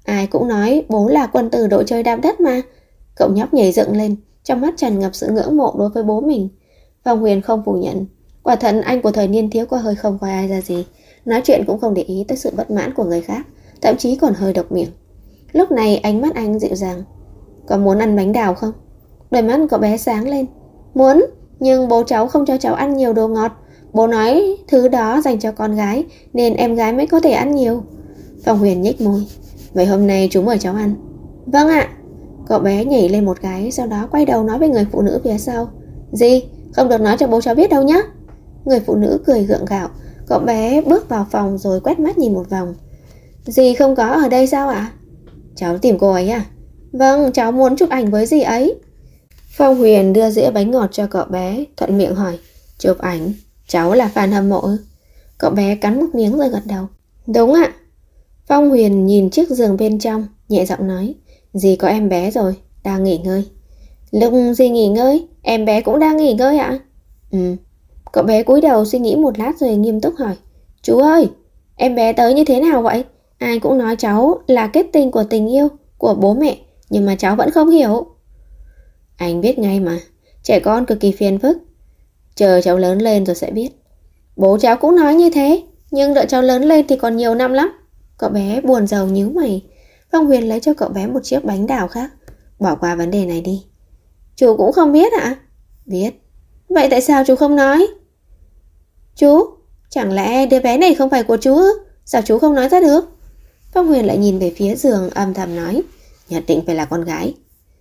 Ai cũng nói bố là quân tử đội chơi đạp đất mà. Cậu nhóc nhảy dựng lên, trong mắt tràn ngập sự ngưỡng mộ đối với bố mình. Phong Huyền không phủ nhận, quả thật anh của thời niên thiếu có hơi không coi ai ra gì, nói chuyện cũng không để ý tới sự bất mãn của người khác, thậm chí còn hơi độc miệng. Lúc này ánh mắt anh dịu dàng. Có muốn ăn bánh đào không? Đôi mắt cậu bé sáng lên. Muốn, nhưng bố cháu không cho cháu ăn nhiều đồ ngọt. Bố nói thứ đó dành cho con gái, nên em gái mới có thể ăn nhiều. Phong Huyền nhếch môi. Vậy hôm nay chú mời cháu ăn. Vâng ạ. Cậu bé nhảy lên một cái, sau đó quay đầu nói với người phụ nữ phía sau. Gì? Không được nói cho bố cháu biết đâu nhé. Người phụ nữ cười gượng gạo. Cậu bé bước vào phòng rồi quét mắt nhìn một vòng. Dì không có ở đây sao ạ? Cháu tìm cô ấy à? Vâng, cháu muốn chụp ảnh với dì ấy. Phong Huyền đưa dĩa bánh ngọt cho cậu bé, thuận miệng hỏi. Chụp ảnh? Cháu là fan hâm mộ ư? Cậu bé cắn một miếng rồi gật đầu. Đúng ạ. Phong Huyền nhìn chiếc giường bên trong, nhẹ giọng nói. Dì có em bé rồi, đang nghỉ ngơi. Lúc dì nghỉ ngơi, em bé cũng đang nghỉ ngơi ạ? Cậu bé cúi đầu suy nghĩ một lát rồi nghiêm túc hỏi. Chú ơi, em bé tới như thế nào vậy? Ai cũng nói cháu là kết tinh của tình yêu của bố mẹ, nhưng mà cháu vẫn không hiểu. Anh biết ngay mà, trẻ con cực kỳ phiền phức. Chờ cháu lớn lên rồi sẽ biết. Bố cháu cũng nói như thế, nhưng đợi cháu lớn lên thì còn nhiều năm lắm. Cậu bé buồn rầu nhíu mày. Phong Huyền lấy cho cậu bé một chiếc bánh đào khác. Bỏ qua vấn đề này đi. Chú cũng không biết ạ? Biết. Vậy tại sao chú không nói? Chú, chẳng lẽ đứa bé này không phải của chú ư? Sao chú không nói ra được? Phong Huyền lại nhìn về phía giường âm thầm nói. Nhất định phải là con gái.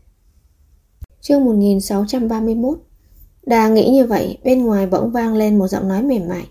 Chương 1631. Đang nghĩ như vậy, bên ngoài bỗng vang lên một giọng nói mềm mại.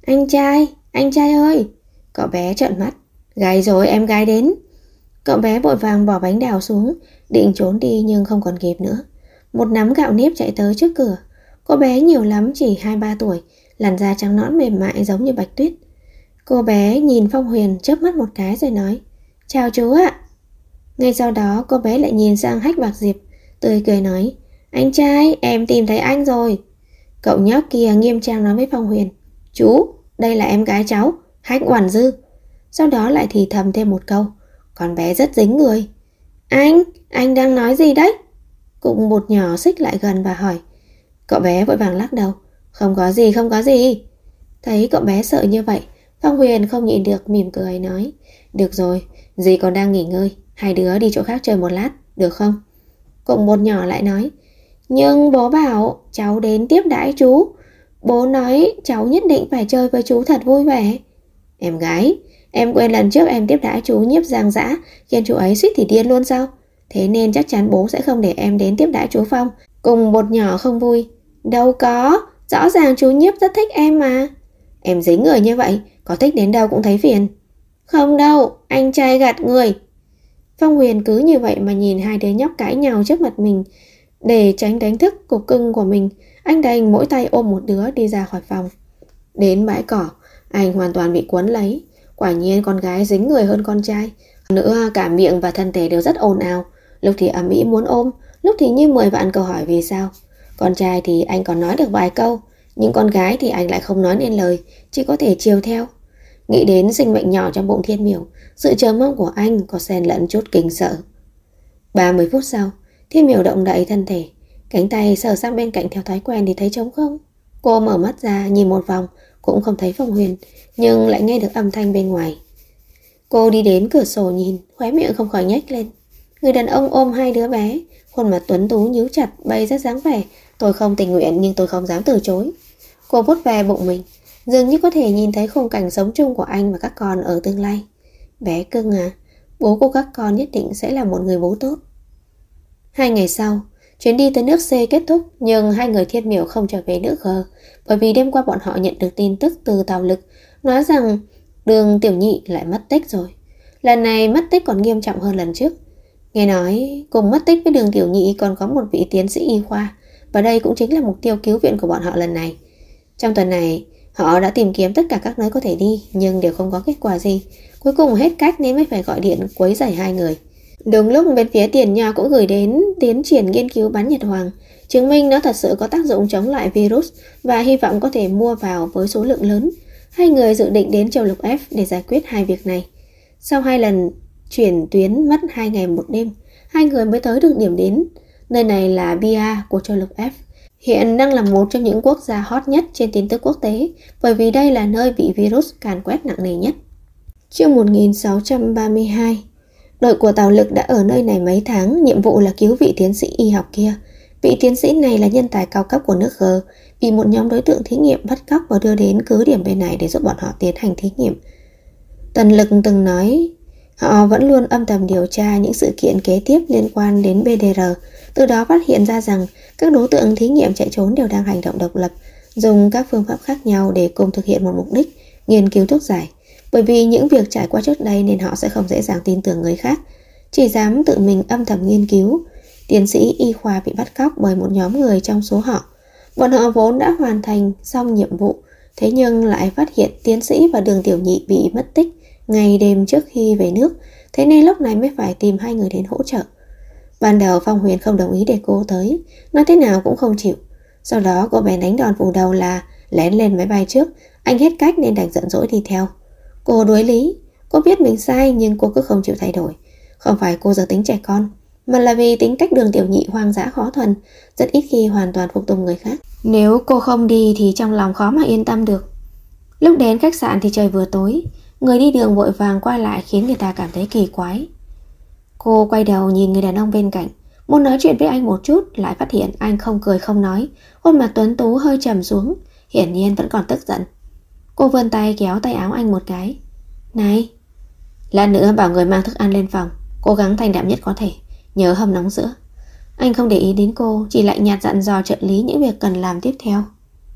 Anh trai ơi. Cậu bé trợn mắt. Gái rồi, em gái đến. Cậu bé vội vàng bỏ bánh đào xuống, định trốn đi nhưng không còn kịp nữa. Một nắm gạo nếp chạy tới trước cửa. Cô bé nhiều lắm chỉ 2-3 tuổi, làn da trắng nõn mềm mại giống như bạch tuyết. Cô bé nhìn Phong Huyền chớp mắt một cái rồi nói. Chào chú ạ. Ngay sau đó cô bé lại nhìn sang Hách Bạc Diệp, tươi cười nói. Anh trai, em tìm thấy anh rồi. Cậu nhóc kia nghiêm trang nói với Phong Huyền. Chú, đây là em gái cháu, Hách Oản Dư. Sau đó lại thì thầm thêm một câu. Con bé rất dính người. Anh đang nói gì đấy? Cùng Bột nhỏ xích lại gần và hỏi. Cậu bé vội vàng lắc đầu. Không có gì. Thấy cậu bé sợ như vậy, Phong Huyền không nhịn được mỉm cười nói. Được rồi, dì còn đang nghỉ ngơi, hai đứa đi chỗ khác chơi một lát, được không? Cùng Bột nhỏ lại nói. Nhưng bố bảo cháu đến tiếp đãi chú. Bố nói cháu nhất định phải chơi với chú thật vui vẻ. Em gái, em quên lần trước em tiếp đãi chú Nhiếp Giang Dã khiến chú ấy suýt thì điên luôn sao? Thế nên chắc chắn bố sẽ không để em đến tiếp đãi chú Phong. Cùng Bột nhỏ không vui. Đâu có, rõ ràng chú Nhiếp rất thích em mà. Em dính người như vậy, có thích đến đâu cũng thấy phiền. Không đâu, anh trai gạt người. Phong Huyền cứ như vậy mà nhìn hai đứa nhóc cãi nhau trước mặt mình. Để tránh đánh thức cục cưng của mình, anh đành mỗi tay ôm một đứa đi ra khỏi phòng. Đến bãi cỏ, anh hoàn toàn bị cuốn lấy. Quả nhiên con gái dính người hơn con trai. Nữa cả miệng và thân thể đều rất ồn ào. Lúc thì ầm ĩ muốn ôm, lúc thì như 10 vạn câu hỏi vì sao. Con trai thì anh còn nói được vài câu, nhưng con gái thì anh lại không nói nên lời, chỉ có thể chiều theo. Nghĩ đến sinh mệnh nhỏ trong bụng Thiên Miểu, sự chờ mong của anh có xen lẫn chút kinh sợ. 30 phút sau, Thiên Miểu động đậy thân thể, cánh tay sờ sang bên cạnh theo thói quen thì thấy trống không. Cô mở mắt ra nhìn một vòng, cũng không thấy Phong Huyền, nhưng lại nghe được âm thanh bên ngoài. Cô đi đến cửa sổ nhìn, khóe miệng không khỏi nhếch lên. Người đàn ông ôm hai đứa bé, khuôn mặt tuấn tú nhíu chặt, bày ra dáng vẻ tôi không tình nguyện nhưng tôi không dám từ chối. Cô vuốt ve bụng mình, dường như có thể nhìn thấy khung cảnh sống chung của anh và các con ở tương lai. Bé cưng à, bố của các con nhất định sẽ là một người bố tốt. 2 ngày sau, chuyến đi tới nước C kết thúc, nhưng hai người Thiên Miểu không trở về nước G, bởi vì đêm qua bọn họ nhận được tin tức từ Tào Lực nói rằng Đường Tiểu Nhị lại mất tích rồi. Lần này mất tích còn nghiêm trọng hơn lần trước. Nghe nói cùng mất tích với Đường Tiểu Nhị còn có một vị tiến sĩ y khoa, và đây cũng chính là mục tiêu cứu viện của bọn họ lần này. Trong tuần này, họ đã tìm kiếm tất cả các nơi có thể đi, nhưng đều không có kết quả gì. Cuối cùng hết cách nên mới phải gọi điện quấy rầy hai người. Đúng lúc bên phía Tiền Nho cũng gửi đến tiến triển nghiên cứu bán Nhật Hoàng, chứng minh nó thật sự có tác dụng chống lại virus và hy vọng có thể mua vào với số lượng lớn. Hai người dự định đến châu lục F để giải quyết hai việc này. Sau 2 lần Chuyển tuyến mất 2 ngày 1 đêm, hai người mới tới được điểm đến. Nơi này là Bia của châu lục F. Hiện đang là một trong những quốc gia hot nhất trên tin tức quốc tế, bởi vì đây là nơi bị virus càn quét nặng nề nhất. Chương 1632. Đội của Tào Lực đã ở nơi này mấy tháng, nhiệm vụ là cứu vị tiến sĩ y học kia. Vị tiến sĩ này là nhân tài cao cấp của nước G, bị một nhóm đối tượng thí nghiệm bắt cóc và đưa đến cứ điểm bên này để giúp bọn họ tiến hành thí nghiệm. Tần Lực từng nói họ vẫn luôn âm thầm điều tra những sự kiện kế tiếp liên quan đến BDR, từ đó phát hiện ra rằng các đối tượng thí nghiệm chạy trốn đều đang hành động độc lập, dùng các phương pháp khác nhau để cùng thực hiện một mục đích, nghiên cứu thuốc giải. Bởi vì những việc trải qua trước đây nên họ sẽ không dễ dàng tin tưởng người khác, chỉ dám tự mình âm thầm nghiên cứu. Tiến sĩ y khoa bị bắt cóc bởi một nhóm người trong số họ. Bọn họ vốn đã hoàn thành xong nhiệm vụ, thế nhưng lại phát hiện tiến sĩ và Đường Tiểu Nhị bị mất tích ngày đêm trước khi về nước, thế nên lúc này mới phải tìm hai người đến hỗ trợ. Ban đầu Phong Huyền không đồng ý để cô tới, nói thế nào cũng không chịu. Sau đó cô bèn đánh đòn phủ đầu là lén lên máy bay trước, anh hết cách nên đành giận dỗi đi theo. Cô đuối lý, cô biết mình sai nhưng cô cứ không chịu thay đổi. Không phải cô giờ tính trẻ con, mà là vì tính cách Đường Tiểu Nhị hoang dã khó thuần, rất ít khi hoàn toàn phục tùng người khác. Nếu cô không đi thì trong lòng khó mà yên tâm được. Lúc đến khách sạn thì trời vừa tối, người đi đường vội vàng quay lại khiến người ta cảm thấy kỳ quái. Cô quay đầu nhìn người đàn ông bên cạnh, muốn nói chuyện với anh một chút, lại phát hiện anh không cười không nói, khuôn mặt tuấn tú hơi trầm xuống, hiển nhiên vẫn còn tức giận. Cô vươn tay kéo tay áo anh một cái. Này, lát nữa bảo người mang thức ăn lên phòng, cố gắng thanh đạm nhất có thể, nhớ hâm nóng sữa. Anh không để ý đến cô, chỉ lạnh nhạt dặn dò trợ lý những việc cần làm tiếp theo.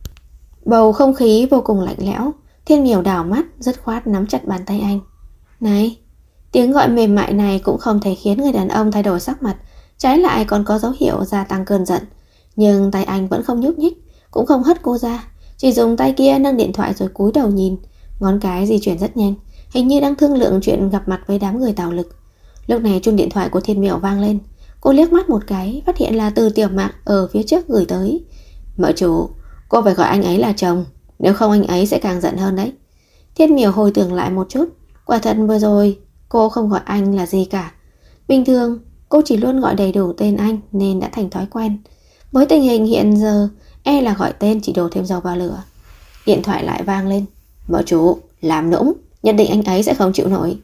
Bầu không khí vô cùng lạnh lẽo. Thiên Miểu đảo mắt, dứt khoát nắm chặt bàn tay anh. Này, tiếng gọi mềm mại này cũng không thể khiến người đàn ông thay đổi sắc mặt, trái lại còn có dấu hiệu gia tăng cơn giận. Nhưng tay anh vẫn không nhúc nhích, cũng không hất cô ra, chỉ dùng tay kia nâng điện thoại rồi cúi đầu nhìn, ngón cái di chuyển rất nhanh, hình như đang thương lượng chuyện gặp mặt với đám người Tào Lực. Lúc này chuông điện thoại của Thiên Miểu vang lên. Cô liếc mắt một cái, phát hiện là từ Tiểu Mạc ở phía trước gửi tới. Mợ chủ, cô phải gọi anh ấy là chồng, nếu không anh ấy sẽ càng giận hơn đấy. Thiên Miểu hồi tưởng lại một chút, quả thật vừa rồi cô không gọi anh là gì cả. Bình thường cô chỉ luôn gọi đầy đủ tên anh nên đã thành thói quen. Với tình hình hiện giờ, e là gọi tên chỉ đổ thêm dầu vào lửa. Điện thoại lại vang lên. Mợ chủ, làm nũng, nhất định anh ấy sẽ không chịu nổi.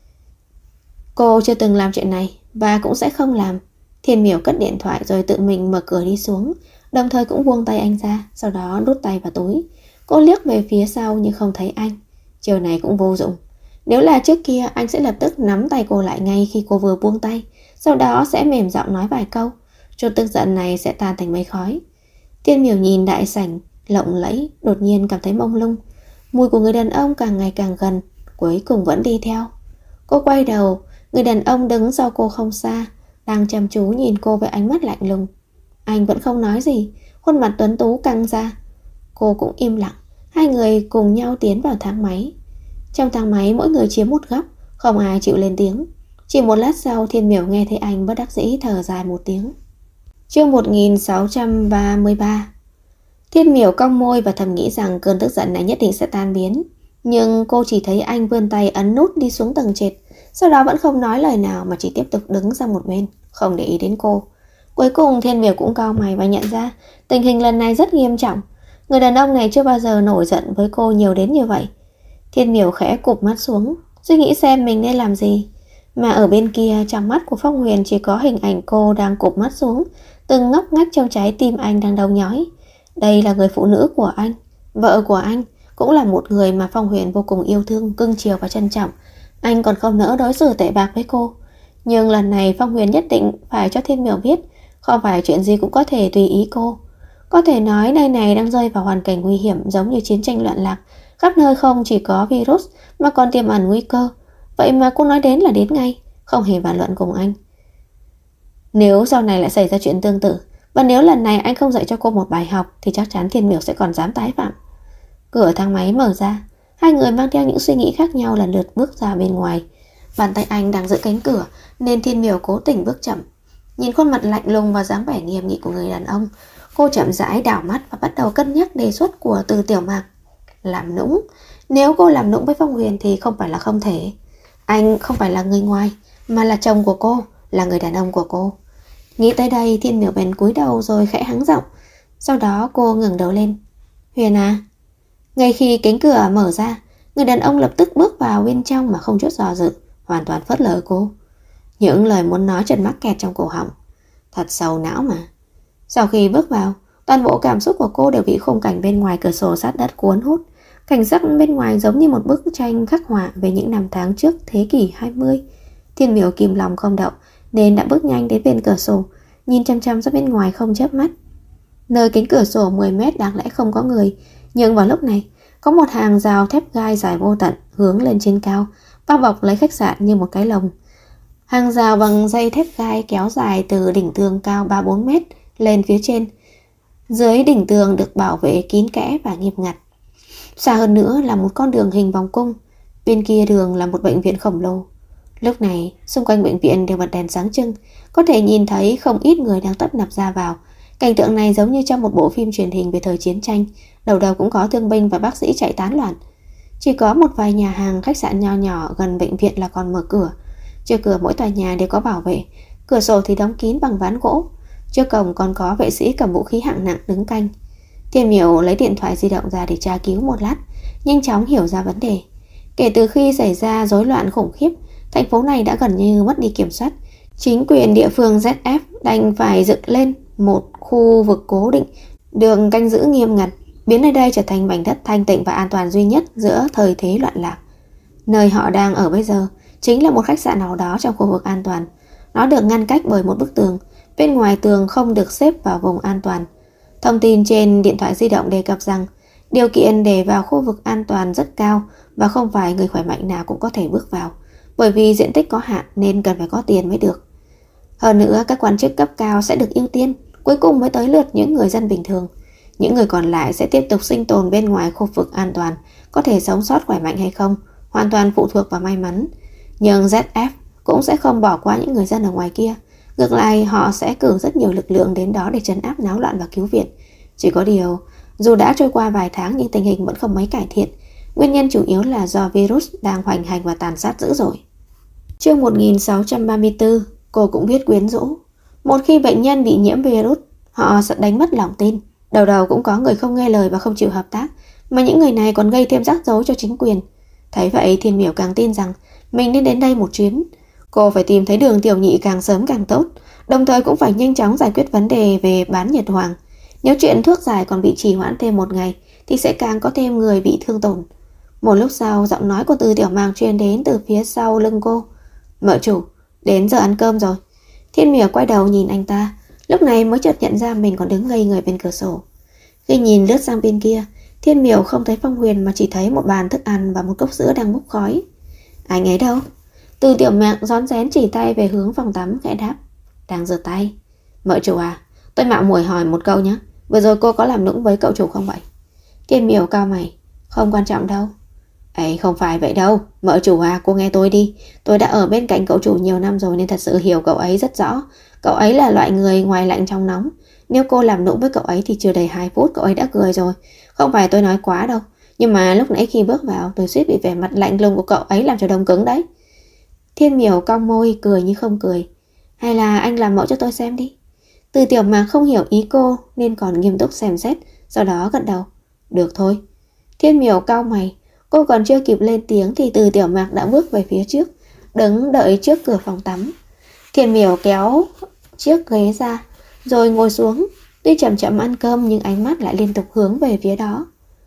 Cô chưa từng làm chuyện này và cũng sẽ không làm. Thiên Miểu cất điện thoại rồi tự mình mở cửa đi xuống, đồng thời cũng buông tay anh ra, sau đó đút tay vào túi. Cô liếc về phía sau nhưng không thấy anh. Chiều này cũng vô dụng. Nếu là trước kia, anh sẽ lập tức nắm tay cô lại ngay khi cô vừa buông tay, sau đó sẽ mềm giọng nói vài câu. Chút tức giận này sẽ tan thành mây khói. Thiên Miểu nhìn đại sảnh lộng lẫy, đột nhiên cảm thấy mông lung. Mùi của người đàn ông càng ngày càng gần, cuối cùng vẫn đi theo. Cô quay đầu, người đàn ông đứng sau cô không xa, đang chăm chú nhìn cô với ánh mắt lạnh lùng. Anh vẫn không nói gì, khuôn mặt tuấn tú căng ra. Cô cũng im lặng. Hai người cùng nhau tiến vào thang máy. Trong thang máy mỗi người chiếm một góc, không ai chịu lên tiếng. Chỉ một lát sau, Thiên Miểu nghe thấy anh bất đắc dĩ thở dài một tiếng. Chương 1633. Thiên Miểu cong môi và thầm nghĩ rằng cơn tức giận này nhất định sẽ tan biến. Nhưng cô chỉ thấy anh vươn tay ấn nút đi xuống tầng trệt, sau đó vẫn không nói lời nào mà chỉ tiếp tục đứng sang một bên, không để ý đến cô. Cuối cùng Thiên Miểu cũng cau mày và nhận ra tình hình lần này rất nghiêm trọng. Người đàn ông này chưa bao giờ nổi giận với cô nhiều đến như vậy. Thiên Miểu khẽ cụp mắt xuống, suy nghĩ xem mình nên làm gì. Mà ở bên kia, trong mắt của Phong Huyền chỉ có hình ảnh cô đang cụp mắt xuống, từng ngóc ngách trong trái tim anh đang đau nhói. Đây là người phụ nữ của anh, vợ của anh, cũng là một người mà Phong Huyền vô cùng yêu thương, cưng chiều và trân trọng. Anh còn không nỡ đối xử tệ bạc với cô. Nhưng lần này Phong Huyền nhất định phải cho Thiên Miểu biết, không phải chuyện gì cũng có thể tùy ý cô. Có thể nói nơi này đang rơi vào hoàn cảnh nguy hiểm, giống như chiến tranh loạn lạc. Khắp nơi không chỉ có virus mà còn tiềm ẩn nguy cơ. Vậy mà cô nói đến là đến ngay, không hề bàn luận cùng anh. Nếu sau này lại xảy ra chuyện tương tự, và nếu lần này anh không dạy cho cô một bài học, thì chắc chắn Thiên Miểu sẽ còn dám tái phạm. Cửa thang máy mở ra, hai người mang theo những suy nghĩ khác nhau lần lượt bước ra bên ngoài. Bàn tay anh đang giữ cánh cửa nên Thiên Miểu cố tình bước chậm. Nhìn khuôn mặt lạnh lùng và dáng vẻ nghiêm nghị của người đàn ông, cô chậm rãi đảo mắt và bắt đầu cân nhắc đề xuất của Từ Tiểu Mạc. Làm nũng, nếu cô làm nũng với Phong Huyền thì không phải là không thể. Anh không phải là người ngoài, mà là chồng của cô, là người đàn ông của cô. Nghĩ tới đây, Thiên Miểu bèn cúi đầu rồi khẽ hắng giọng. Sau đó cô ngẩng đầu lên. Huyền à? Ngay khi cánh cửa mở ra, người đàn ông lập tức bước vào bên trong mà không chút do dự, hoàn toàn phớt lờ cô. Những lời muốn nói chợt mắc kẹt trong cổ họng. Thật sầu não mà. Sau khi bước vào, toàn bộ cảm xúc của cô đều bị khung cảnh bên ngoài cửa sổ sát đất cuốn hút. Cảnh sắc bên ngoài giống như một bức tranh khắc họa về những năm tháng trước thế kỷ 20. Thiên Miểu kìm lòng không đậu nên đã bước nhanh đến bên cửa sổ, nhìn chăm chăm ra bên ngoài không chớp mắt. Nơi cánh cửa sổ 10 mét đáng lẽ không có người, nhưng vào lúc này có một hàng rào thép gai dài vô tận hướng lên trên cao, bao bọc lấy khách sạn như một cái lồng. Hàng rào bằng dây thép gai kéo dài từ đỉnh tường cao 3-4 mét lên phía trên. Dưới đỉnh tường được bảo vệ kín kẽ và nghiêm ngặt. Xa hơn nữa là một con đường hình vòng cung. Bên kia đường là một bệnh viện khổng lồ. Lúc này, xung quanh bệnh viện đều bật đèn sáng trưng, có thể nhìn thấy không ít người đang tấp nập ra vào. Cảnh tượng này giống như trong một bộ phim truyền hình về thời chiến tranh, đầu đầu cũng có thương binh và bác sĩ chạy tán loạn. Chỉ có một vài nhà hàng, khách sạn nho nhỏ gần bệnh viện là còn mở cửa. Trước cửa mỗi tòa nhà đều có bảo vệ, cửa sổ thì đóng kín bằng ván gỗ. Trước cổng còn có vệ sĩ cầm vũ khí hạng nặng đứng canh. Thiên Miểu lấy điện thoại di động ra để tra cứu một lát, nhanh chóng hiểu ra vấn đề. Kể từ khi xảy ra rối loạn khủng khiếp, thành phố này đã gần như mất đi kiểm soát. Chính quyền địa phương ZF đành phải dựng lên một khu vực cố định, đường canh giữ nghiêm ngặt, biến nơi đây trở thành mảnh đất thanh tịnh và an toàn duy nhất giữa thời thế loạn lạc. Nơi họ đang ở bây giờ chính là một khách sạn nào đó trong khu vực an toàn. Nó được ngăn cách bởi một bức tường, bên ngoài tường không được xếp vào vùng an toàn. Thông tin trên điện thoại di động đề cập rằng điều kiện để vào khu vực an toàn rất cao và không phải người khỏe mạnh nào cũng có thể bước vào, bởi vì diện tích có hạn nên cần phải có tiền mới được. Hơn nữa, các quan chức cấp cao sẽ được ưu tiên, cuối cùng mới tới lượt những người dân bình thường. Những người còn lại sẽ tiếp tục sinh tồn bên ngoài khu vực an toàn, có thể sống sót khỏe mạnh hay không, hoàn toàn phụ thuộc vào may mắn. Nhưng ZF cũng sẽ không bỏ qua những người dân ở ngoài kia. Ngược lại, họ sẽ cử rất nhiều lực lượng đến đó để trấn áp náo loạn và cứu viện. Chỉ có điều, dù đã trôi qua vài tháng nhưng tình hình vẫn không mấy cải thiện. Nguyên nhân chủ yếu là do virus đang hoành hành và tàn sát dữ dội. Chương 1634, cô cũng biết quyến rũ. Một khi bệnh nhân bị nhiễm virus, họ sẽ đánh mất lòng tin. Đầu đầu cũng có người không nghe lời và không chịu hợp tác, mà những người này còn gây thêm rắc rối cho chính quyền. Thấy vậy, Thiên Miểu càng tin rằng mình nên đến đây một chuyến. Cô phải tìm thấy Đường Tiểu Nhị càng sớm càng tốt, đồng thời cũng phải nhanh chóng giải quyết vấn đề về bán Nhật Hoàng. Nếu chuyện thuốc giải còn bị trì hoãn thêm một ngày thì sẽ càng có thêm người bị thương tổn. Một lúc sau, giọng nói của Từ Tiểu Mạc truyền đến từ phía sau lưng cô. Mợ chủ, đến giờ ăn cơm rồi. Thiên Miểu quay đầu nhìn anh ta, lúc này mới chợt nhận ra mình còn đứng ngây người bên cửa sổ. Khi nhìn lướt sang bên kia, Thiên Miểu không thấy Phong Huyền mà chỉ thấy một bàn thức ăn và một cốc sữa đang bốc khói. Anh ấy đâu? Từ Tiểu Mạc rón rén chỉ tay về hướng phòng tắm, khẽ đáp. Đang rửa tay. Mợ chủ à, tôi mạo muội hỏi một câu nhé. Vừa rồi cô có làm nũng với cậu chủ không vậy? Thiên Miểu cau mày. Không quan trọng đâu. Ấy không phải vậy đâu. Mợ chủ à, cô nghe tôi đi. Tôi đã ở bên cạnh cậu chủ nhiều năm rồi nên thật sự hiểu cậu ấy rất rõ. Cậu ấy là loại người ngoài lạnh trong nóng. Nếu cô làm nũng với cậu ấy thì chưa đầy 2 phút cậu ấy đã cười rồi. Không phải tôi nói quá đâu, nhưng mà lúc nãy khi bước vào tôi suýt bị vẻ mặt lạnh lùng của cậu ấy làm cho đông cứng đấy. Thiên Miểu cong môi cười như không cười. Hay là anh làm mẫu cho tôi xem đi. Từ Tiểu Mạc không hiểu ý cô nên còn nghiêm túc xem xét, sau đó gật đầu. Được thôi. Thiên Miểu cau mày. Cô còn chưa kịp lên tiếng thì Từ Tiểu Mạc đã bước về phía trước, đứng đợi trước cửa phòng tắm. Thiên Miểu kéo chiếc ghế ra rồi ngồi xuống. Tuy chậm chậm ăn cơm nhưng ánh mắt lại liên tục hướng về phía đó.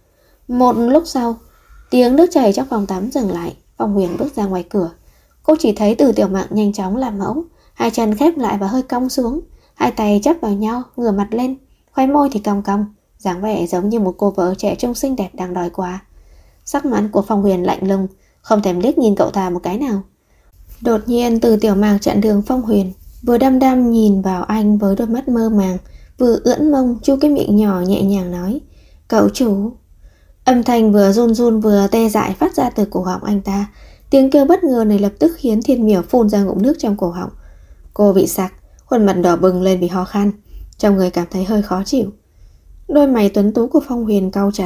Một lúc sau, tiếng nước chảy trong phòng tắm dừng lại. Phong Huyền bước ra ngoài cửa. Cô chỉ thấy Từ Tiểu Mạc nhanh chóng làm mẫu, hai chân khép lại và hơi cong xuống, hai tay chắp vào nhau, ngửa mặt lên, khóe môi thì cong cong, dáng vẻ giống như một cô vợ trẻ trung xinh đẹp đang đòi quà. Sắc mặt của Phong Huyền lạnh lùng, không thèm liếc nhìn cậu ta một cái nào. Đột nhiên Từ Tiểu Mạc chặn đường Phong Huyền, vừa đăm đăm nhìn vào anh với đôi mắt mơ màng, vừa ưỡn mông chu cái miệng nhỏ nhẹ nhàng nói. Cậu chủ. Âm thanh vừa run run vừa tê dại phát ra từ cổ họng anh ta. Tiếng kêu bất ngờ này lập tức khiến Thiên Miểu phun ra ngụm nước trong cổ họng. Cô bị sặc, khuôn mặt đỏ bừng lên vì ho khan, trong người cảm thấy hơi khó chịu. Đôi mày tuấn tú của Phong Huyền cau chặt,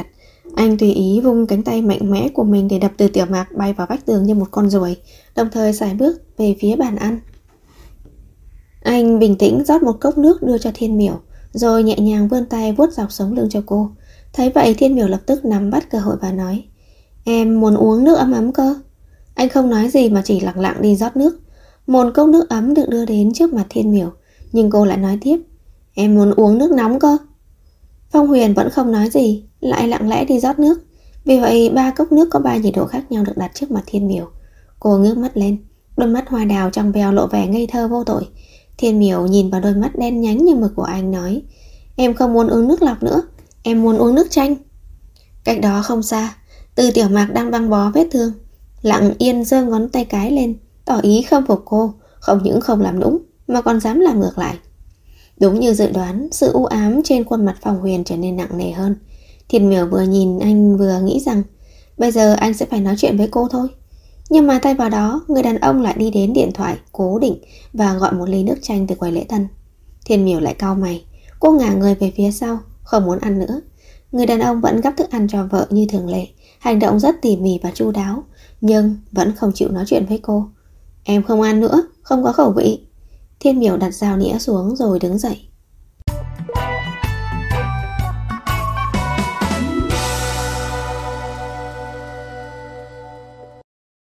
Anh tùy ý vung cánh tay mạnh mẽ của mình để đập Từ Tiểu Mạc bay vào vách tường như một con ruồi, đồng thời sải bước về phía bàn ăn. Anh bình tĩnh rót một cốc nước đưa cho Thiên Miểu, rồi nhẹ nhàng vươn tay vuốt dọc sống lưng cho cô. Thấy vậy Thiên Miểu lập tức nắm bắt cơ hội và nói: "Em muốn uống nước ấm ấm cơ." Anh không nói gì mà chỉ lặng lặng đi rót nước. Một cốc nước ấm được đưa đến trước mặt Thiên Miểu, nhưng cô lại nói tiếp: "Em muốn uống nước nóng cơ." Phong Huyền vẫn không nói gì, lại lặng lẽ đi rót nước. Vì vậy 3 cốc nước có 3 nhiệt độ khác nhau được đặt trước mặt Thiên Miểu. Cô ngước mắt lên, đôi mắt hoa đào trong veo lộ vẻ ngây thơ vô tội. Thiên Miểu nhìn vào đôi mắt đen nhánh như mực của anh nói: "Em không muốn uống nước lọc nữa, em muốn uống nước chanh." Cách đó không xa, Từ Tiểu Mạc đang băng bó vết thương, lặng yên giơ ngón tay cái lên, tỏ ý khâm phục cô, không những không làm nũng mà còn dám làm ngược lại. Đúng như dự đoán, sự u ám trên khuôn mặt Phong Huyền trở nên nặng nề hơn. Thiên Miểu vừa nhìn anh vừa nghĩ rằng bây giờ anh sẽ phải nói chuyện với cô thôi. Nhưng mà thay vào đó, người đàn ông lại đi đến điện thoại cố định và gọi một ly nước chanh từ quầy lễ tân. Thiên Miểu lại cau mày, cô ngả người về phía sau, không muốn ăn nữa. Người đàn ông vẫn gắp thức ăn cho vợ như thường lệ, hành động rất tỉ mỉ và chu đáo, nhưng vẫn không chịu nói chuyện với cô. "Em không ăn nữa, không có khẩu vị." Thiên Miểu đặt dao nĩa xuống rồi đứng dậy.